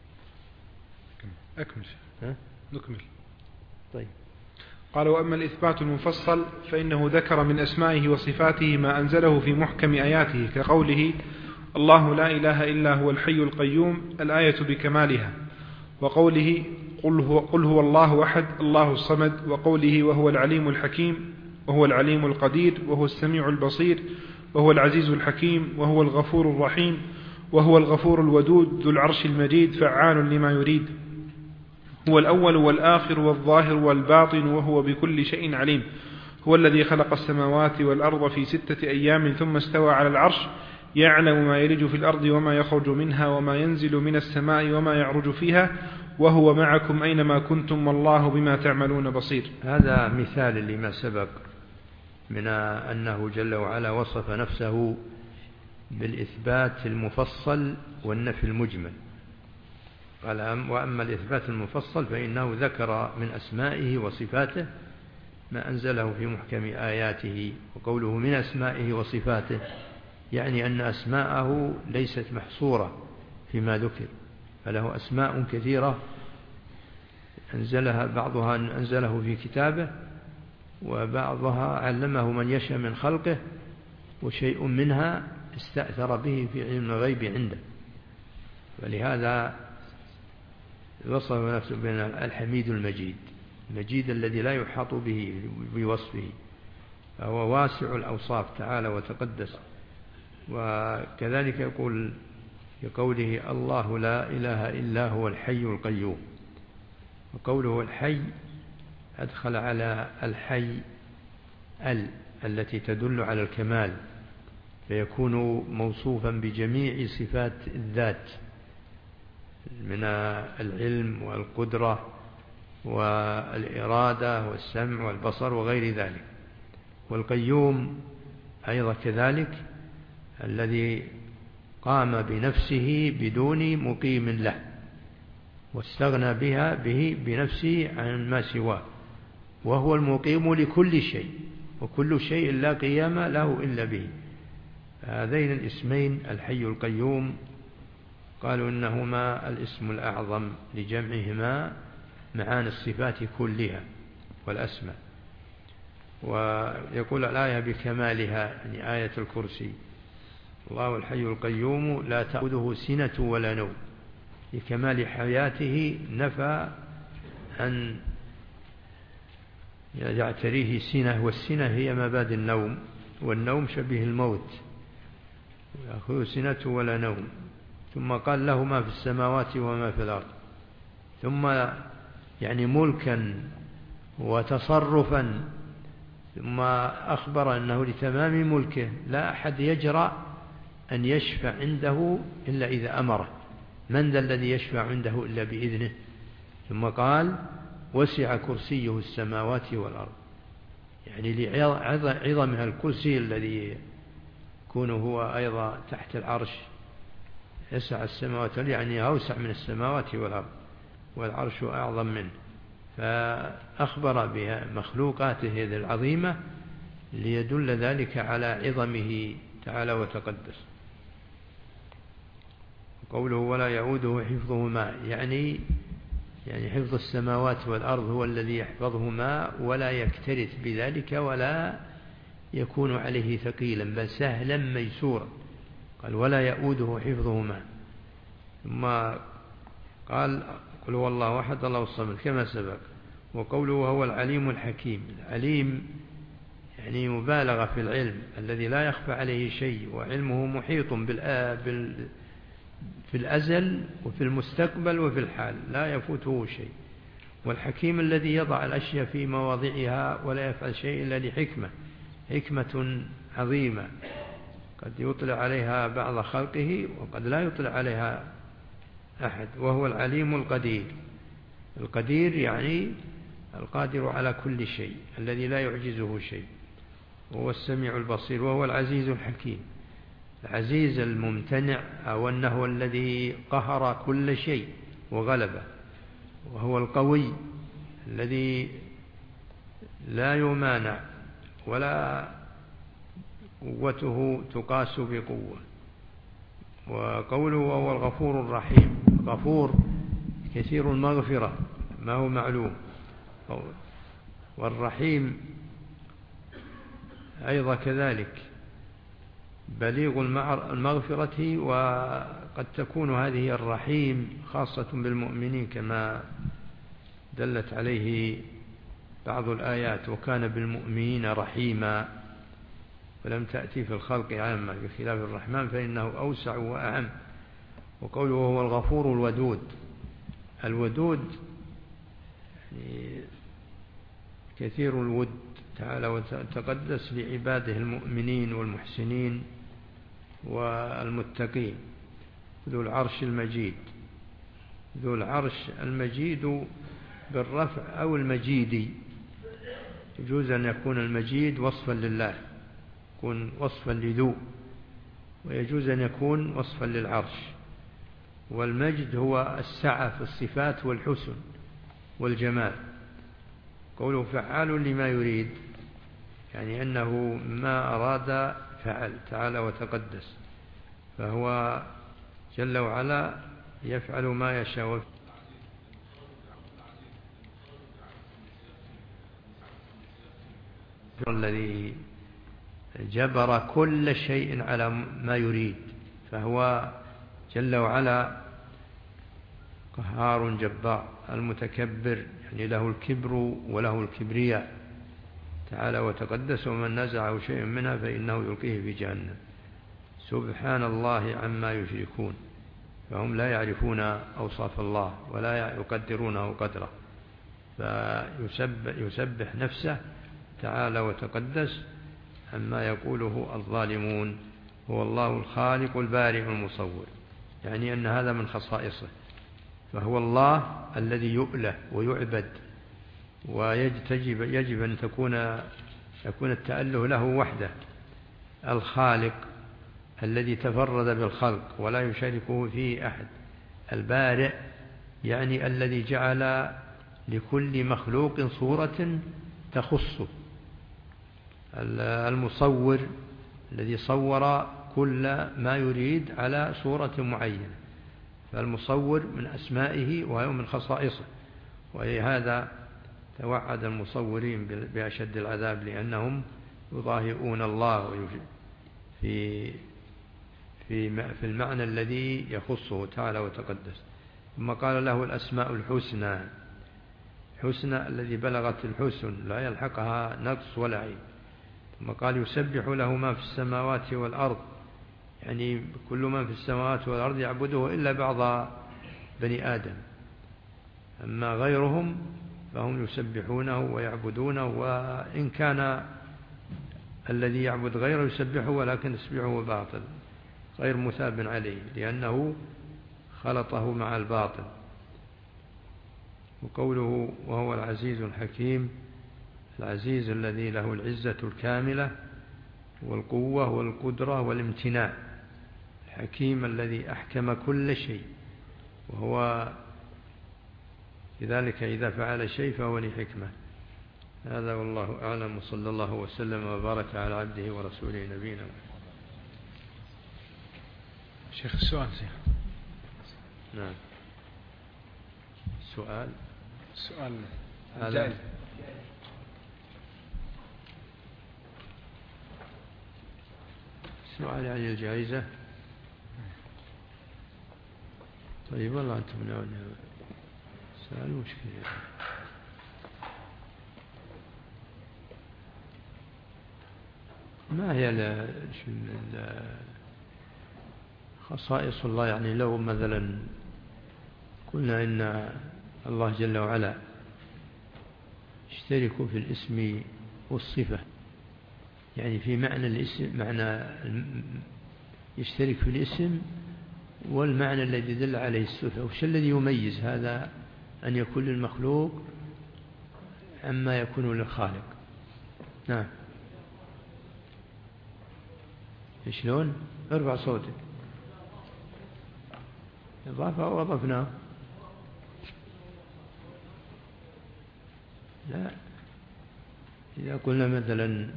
أكمل. نكمل. طيب. قال وأما الإثبات المفصل فإنه ذكر من أسمائه وصفاته ما أنزله في محكم آياته، كقوله الله لا إله إلا هو الحي القيوم، الآية بكمالها، وقوله قل هو الله أحد الله الصمد، وقوله وهو العليم الحكيم وهو العليم القدير وهو السميع البصير وهو العزيز الحكيم وهو الغفور الرحيم وهو الغفور الودود ذو العرش المجيد فعال لما يريد، هو الأول والآخر والظاهر والباطن وهو بكل شيء عليم، هو الذي خلق السماوات والأرض في 6 أيام ثم استوى على العرش، يعلم ما يلج في الأرض وما يخرج منها وما ينزل من السماء وما يعرج فيها وهو معكم أينما كنتم والله بما تعملون بصير. هذا مثال لما سبق من أنه جل وعلا وصف نفسه بالإثبات المفصل والنفي المجمل. قال وأما الإثبات المفصل فإنه ذكر من أسمائه وصفاته ما أنزله في محكم آياته. وقوله من أسمائه وصفاته يعني أن أسماءه ليست محصورة فيما ذكر، فله أسماء كثيرة أنزلها، بعضها أنزله في كتابه وبعضها علمه من يشاء من خلقه، وشيء منها استأثر به في علم الغيب عنده. ولهذا وصف نفسه بين الحميد المجيد، المجيد الذي لا يحاط به بوصفه، فهو واسع الأوصاف تعالى وتقدس. وكذلك يقول بقوله الله لا إله إلا هو الحي القيوم، وقوله الحي أدخل على الحي التي تدل على الكمال، فيكون موصوفا بجميع صفات الذات من العلم والقدرة والإرادة والسمع والبصر وغير ذلك. والقيوم أيضا كذلك الذي قام بنفسه بدون مقيم له واستغنى به بنفسه عن ما سواه، وهو المقيم لكل شيء، وكل شيء لا قيام له إلا به. هذين الاسمين الحي القيوم قالوا إنهما الاسم الأعظم لجمعهما معاني الصفات كلها والأسماء. ويقول الآية بكمالها يعني آية الكرسي، الله الحي القيوم لا تأخذه سنة ولا نوم، لكمال حياته نفى أن يعتريه سنة، والسنة هي مبادئ النوم، والنوم شبيه الموت، يأخذ سنة ولا نوم. ثم قال له ما في السماوات وما في الأرض، ثم يعني ملكا وتصرفا، ثم أخبر أنه لتمام ملكه لا أحد يجرأ أن يشفع عنده إلا إذا أمره. من ذا الذي يشفع عنده إلا بإذنه؟ ثم قال وسع كرسيه السماوات والأرض، يعني لعظمها الكرسي الذي يكون هو أيضا تحت العرش يسع السماوات، يعني أوسع من السماوات والأرض، والعرش أعظم منه. فأخبر بها مخلوقاته هذه العظيمة ليدل ذلك على عظمه تعالى وتقدس. قوله ولا يؤوده حفظهما، يعني حفظ السماوات والأرض هو الذي يحفظهما ولا يكترث بذلك ولا يكون عليه ثقيلا، بل سهلا ميسورا. قال ولا يؤوده حفظهما. ثم قال قل هو الله أحد الله الصمد كما سبق. وقوله وهو العليم الحكيم، العليم يعني مبالغة في العلم الذي لا يخفى عليه شيء، وعلمه محيط في الأزل وفي المستقبل وفي الحال، لا يفوته شيء. والحكيم الذي يضع الأشياء في مواضعها ولا يفعل شيء إلا لحكمة، حكمة عظيمة قد يطلع عليها بعض خلقه وقد لا يطلع عليها أحد. وهو العليم القدير، القدير يعني القادر على كل شيء الذي لا يعجزه شيء. وهو السميع البصير. وهو العزيز الحكيم، العزيز الممتنع، أو أنه الذي قهر كل شيء وغلبه. وهو القوي الذي لا يمانع ولا قوته تقاس بقوة. وقوله وهو الغفور الرحيم، غفور كثير المغفرة ما هو معلوم، والرحيم أيضا كذلك بليغ المغفرة. وقد تكون هذه الرحيم خاصة بالمؤمنين كما دلت عليه بعض الآيات، وكان بالمؤمنين رحيما، ولم تأتي في الخلق عامة بخلاف الرحمن فإنه أوسع وأعم. وقوله هو الغفور الودود، الودود يعني كثير الود تعالى وتقدس لعباده المؤمنين والمحسنين والمتقين. ذو العرش المجيد، ذو العرش المجيد بالرفع أو المجيد، يجوز أن يكون المجيد وصفا لله، يكون وصفا لذو، ويجوز أن يكون وصفا للعرش. والمجد هو السعة في الصفات والحسن والجمال. قوله فعال لما يريد، يعني أنه ما أراد فعل تعالى وتقدس، فهو جل وعلا يفعل ما يشاء. الذي جبر كل شيء على ما يريد، فهو جل وعلا قهار جبار المتكبر، يعني له الكبر وله الكبرياء تعالى وتقدس. ومن نزعه شيء منها فإنه يلقيه في جهنم. سبحان الله عما يشركون، فهم لا يعرفون أوصاف الله ولا يقدرونه قدره، فيسبح نفسه تعالى وتقدس عما يقوله الظالمون. هو الله الخالق البارئ المصور، يعني أن هذا من خصائصه، فهو الله الذي يؤله ويعبد، ويجب أن يكون التأله له وحده. الخالق الذي تفرد بالخلق ولا يشاركه فيه أحد. البارئ يعني الذي جعل لكل مخلوق صورة تخصه. المصور الذي صور كل ما يريد على صورة معينة، فالمصور من أسمائه وهو من خصائصه. ولهذا توعد المصورين بأشد العذاب، لأنهم يضاهئون الله في المعنى الذي يخصه تعالى وتقدس. ثم قال له الأسماء الحسنى، حسنى الذي بلغت الحسن لا يلحقها نقص ولا عيب. ثم قال يسبح له ما في السماوات والأرض، يعني كل من في السماوات والأرض يعبده إلا بعض بني آدم، أما غيرهم فهم يسبحونه ويعبدونه، وإن كان الذي يعبد غيره يسبحه ولكن تسبيحه باطل غير مثاب عليه، لأنه خلطه مع الباطل. وقوله وهو العزيز الحكيم، العزيز الذي له العزة الكاملة والقوة والقدرة والامتناع، الحكيم الذي أحكم كل شيء، وهو لذلك إذا فعل شيء فهو لحكمة. هذا والله أعلم، وصلى الله وسلم وبارك على عبده ورسوله نبينا. شيخ السؤال شيخ. نعم. سؤال هذا سؤال عن الجائزة. طيب والله أنتم نعون سؤال مشكلة. ما هي خصائص الله؟ يعني لو مثلا قلنا إن الله جل وعلا يشترك في الاسم والصفة، يعني في معنى الاسم، معنى يشترك في الاسم والمعنى الذي دل عليه الصفة، وش الذي يميز هذا أن يكون للمخلوق عما يكون للخالق؟ نعم. شلون؟ ارفع صوتك. إضافة أو أضفناه؟ لا، إذا قلنا مثلا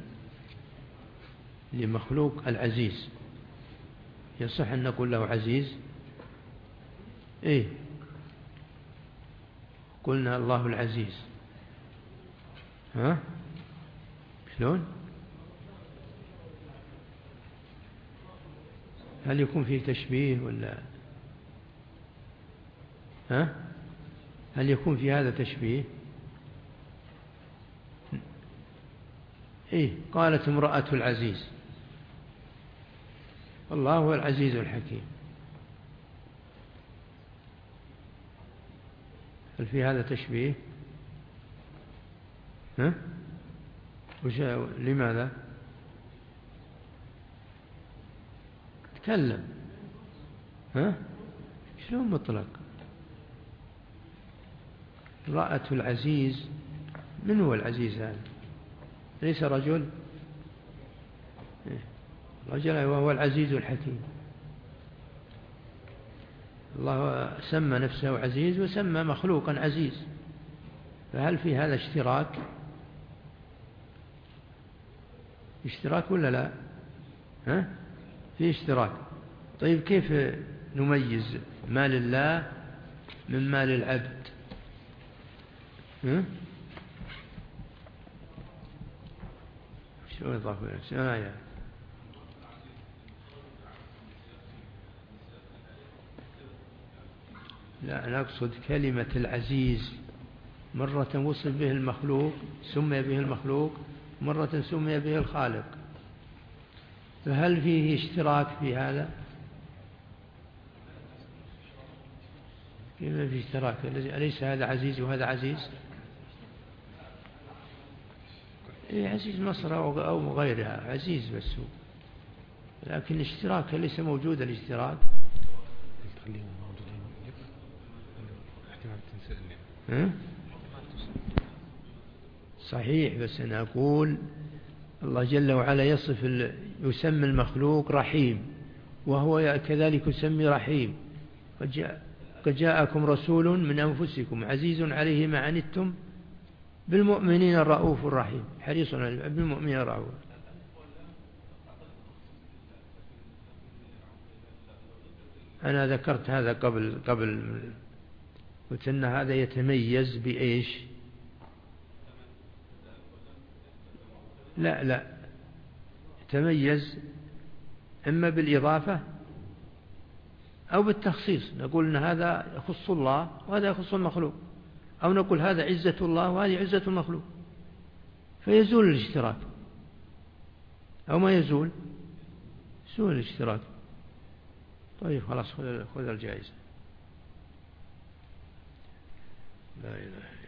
لمخلوق العزيز، يصح أن نقول له عزيز؟ إيه، قلنا الله العزيز، ها شلون؟ هل يكون فيه تشبيه ولا ها؟ هل يكون في هذا تشبيه؟ إيه، قالت امرأة العزيز، الله هو العزيز الحكيم، هل في هذا تشبيه؟ ها؟ لماذا؟ تكلم. ها؟ شلون مطلق؟ امرأة العزيز، من هو العزيز هذا؟ ليس رجل؟ رجل وهو العزيز الحكيم. الله سمى نفسه عزيز وسمى مخلوقا عزيز، فهل في هذا اشتراك ولا لا؟ ها؟ في اشتراك. طيب كيف نميز مال الله من مال العبد؟ ها؟ شو إضافة يعني؟ لا، نقصد كلمة العزيز مرة وصف به المخلوق، سمي به المخلوق، مرة سمي به الخالق، فهل فيه اشتراك في هذا؟ كيف في اشتراك؟ أليس هذا عزيز وهذا عزيز؟ إيه، عزيز مصر أو غيرها عزيز بس هو، لكن الاشتراك ليس موجود. الاشتراك صحيح، بس أنا أقول الله جل وعلا يسمي المخلوق رحيم، وهو كذلك يسمي رحيم. قد جاءكم رسول من أنفسكم عزيز عليه ما عنتم بالمؤمنين الرؤوف الرحيم، حريص بالمؤمنين الرؤوف. أنا ذكرت هذا قبل قلت أن هذا يتميز بإيش؟ لا، يتميز إما بالإضافة أو بالتخصيص، نقول أن هذا يخص الله وهذا يخص المخلوق، أو نقول هذا عزة الله وهذه عزة المخلوق، فيزول الاشتراك. أو ما يزول الاشتراك. طيب خلاص، خذ الجائزة. لا إله إلا الله.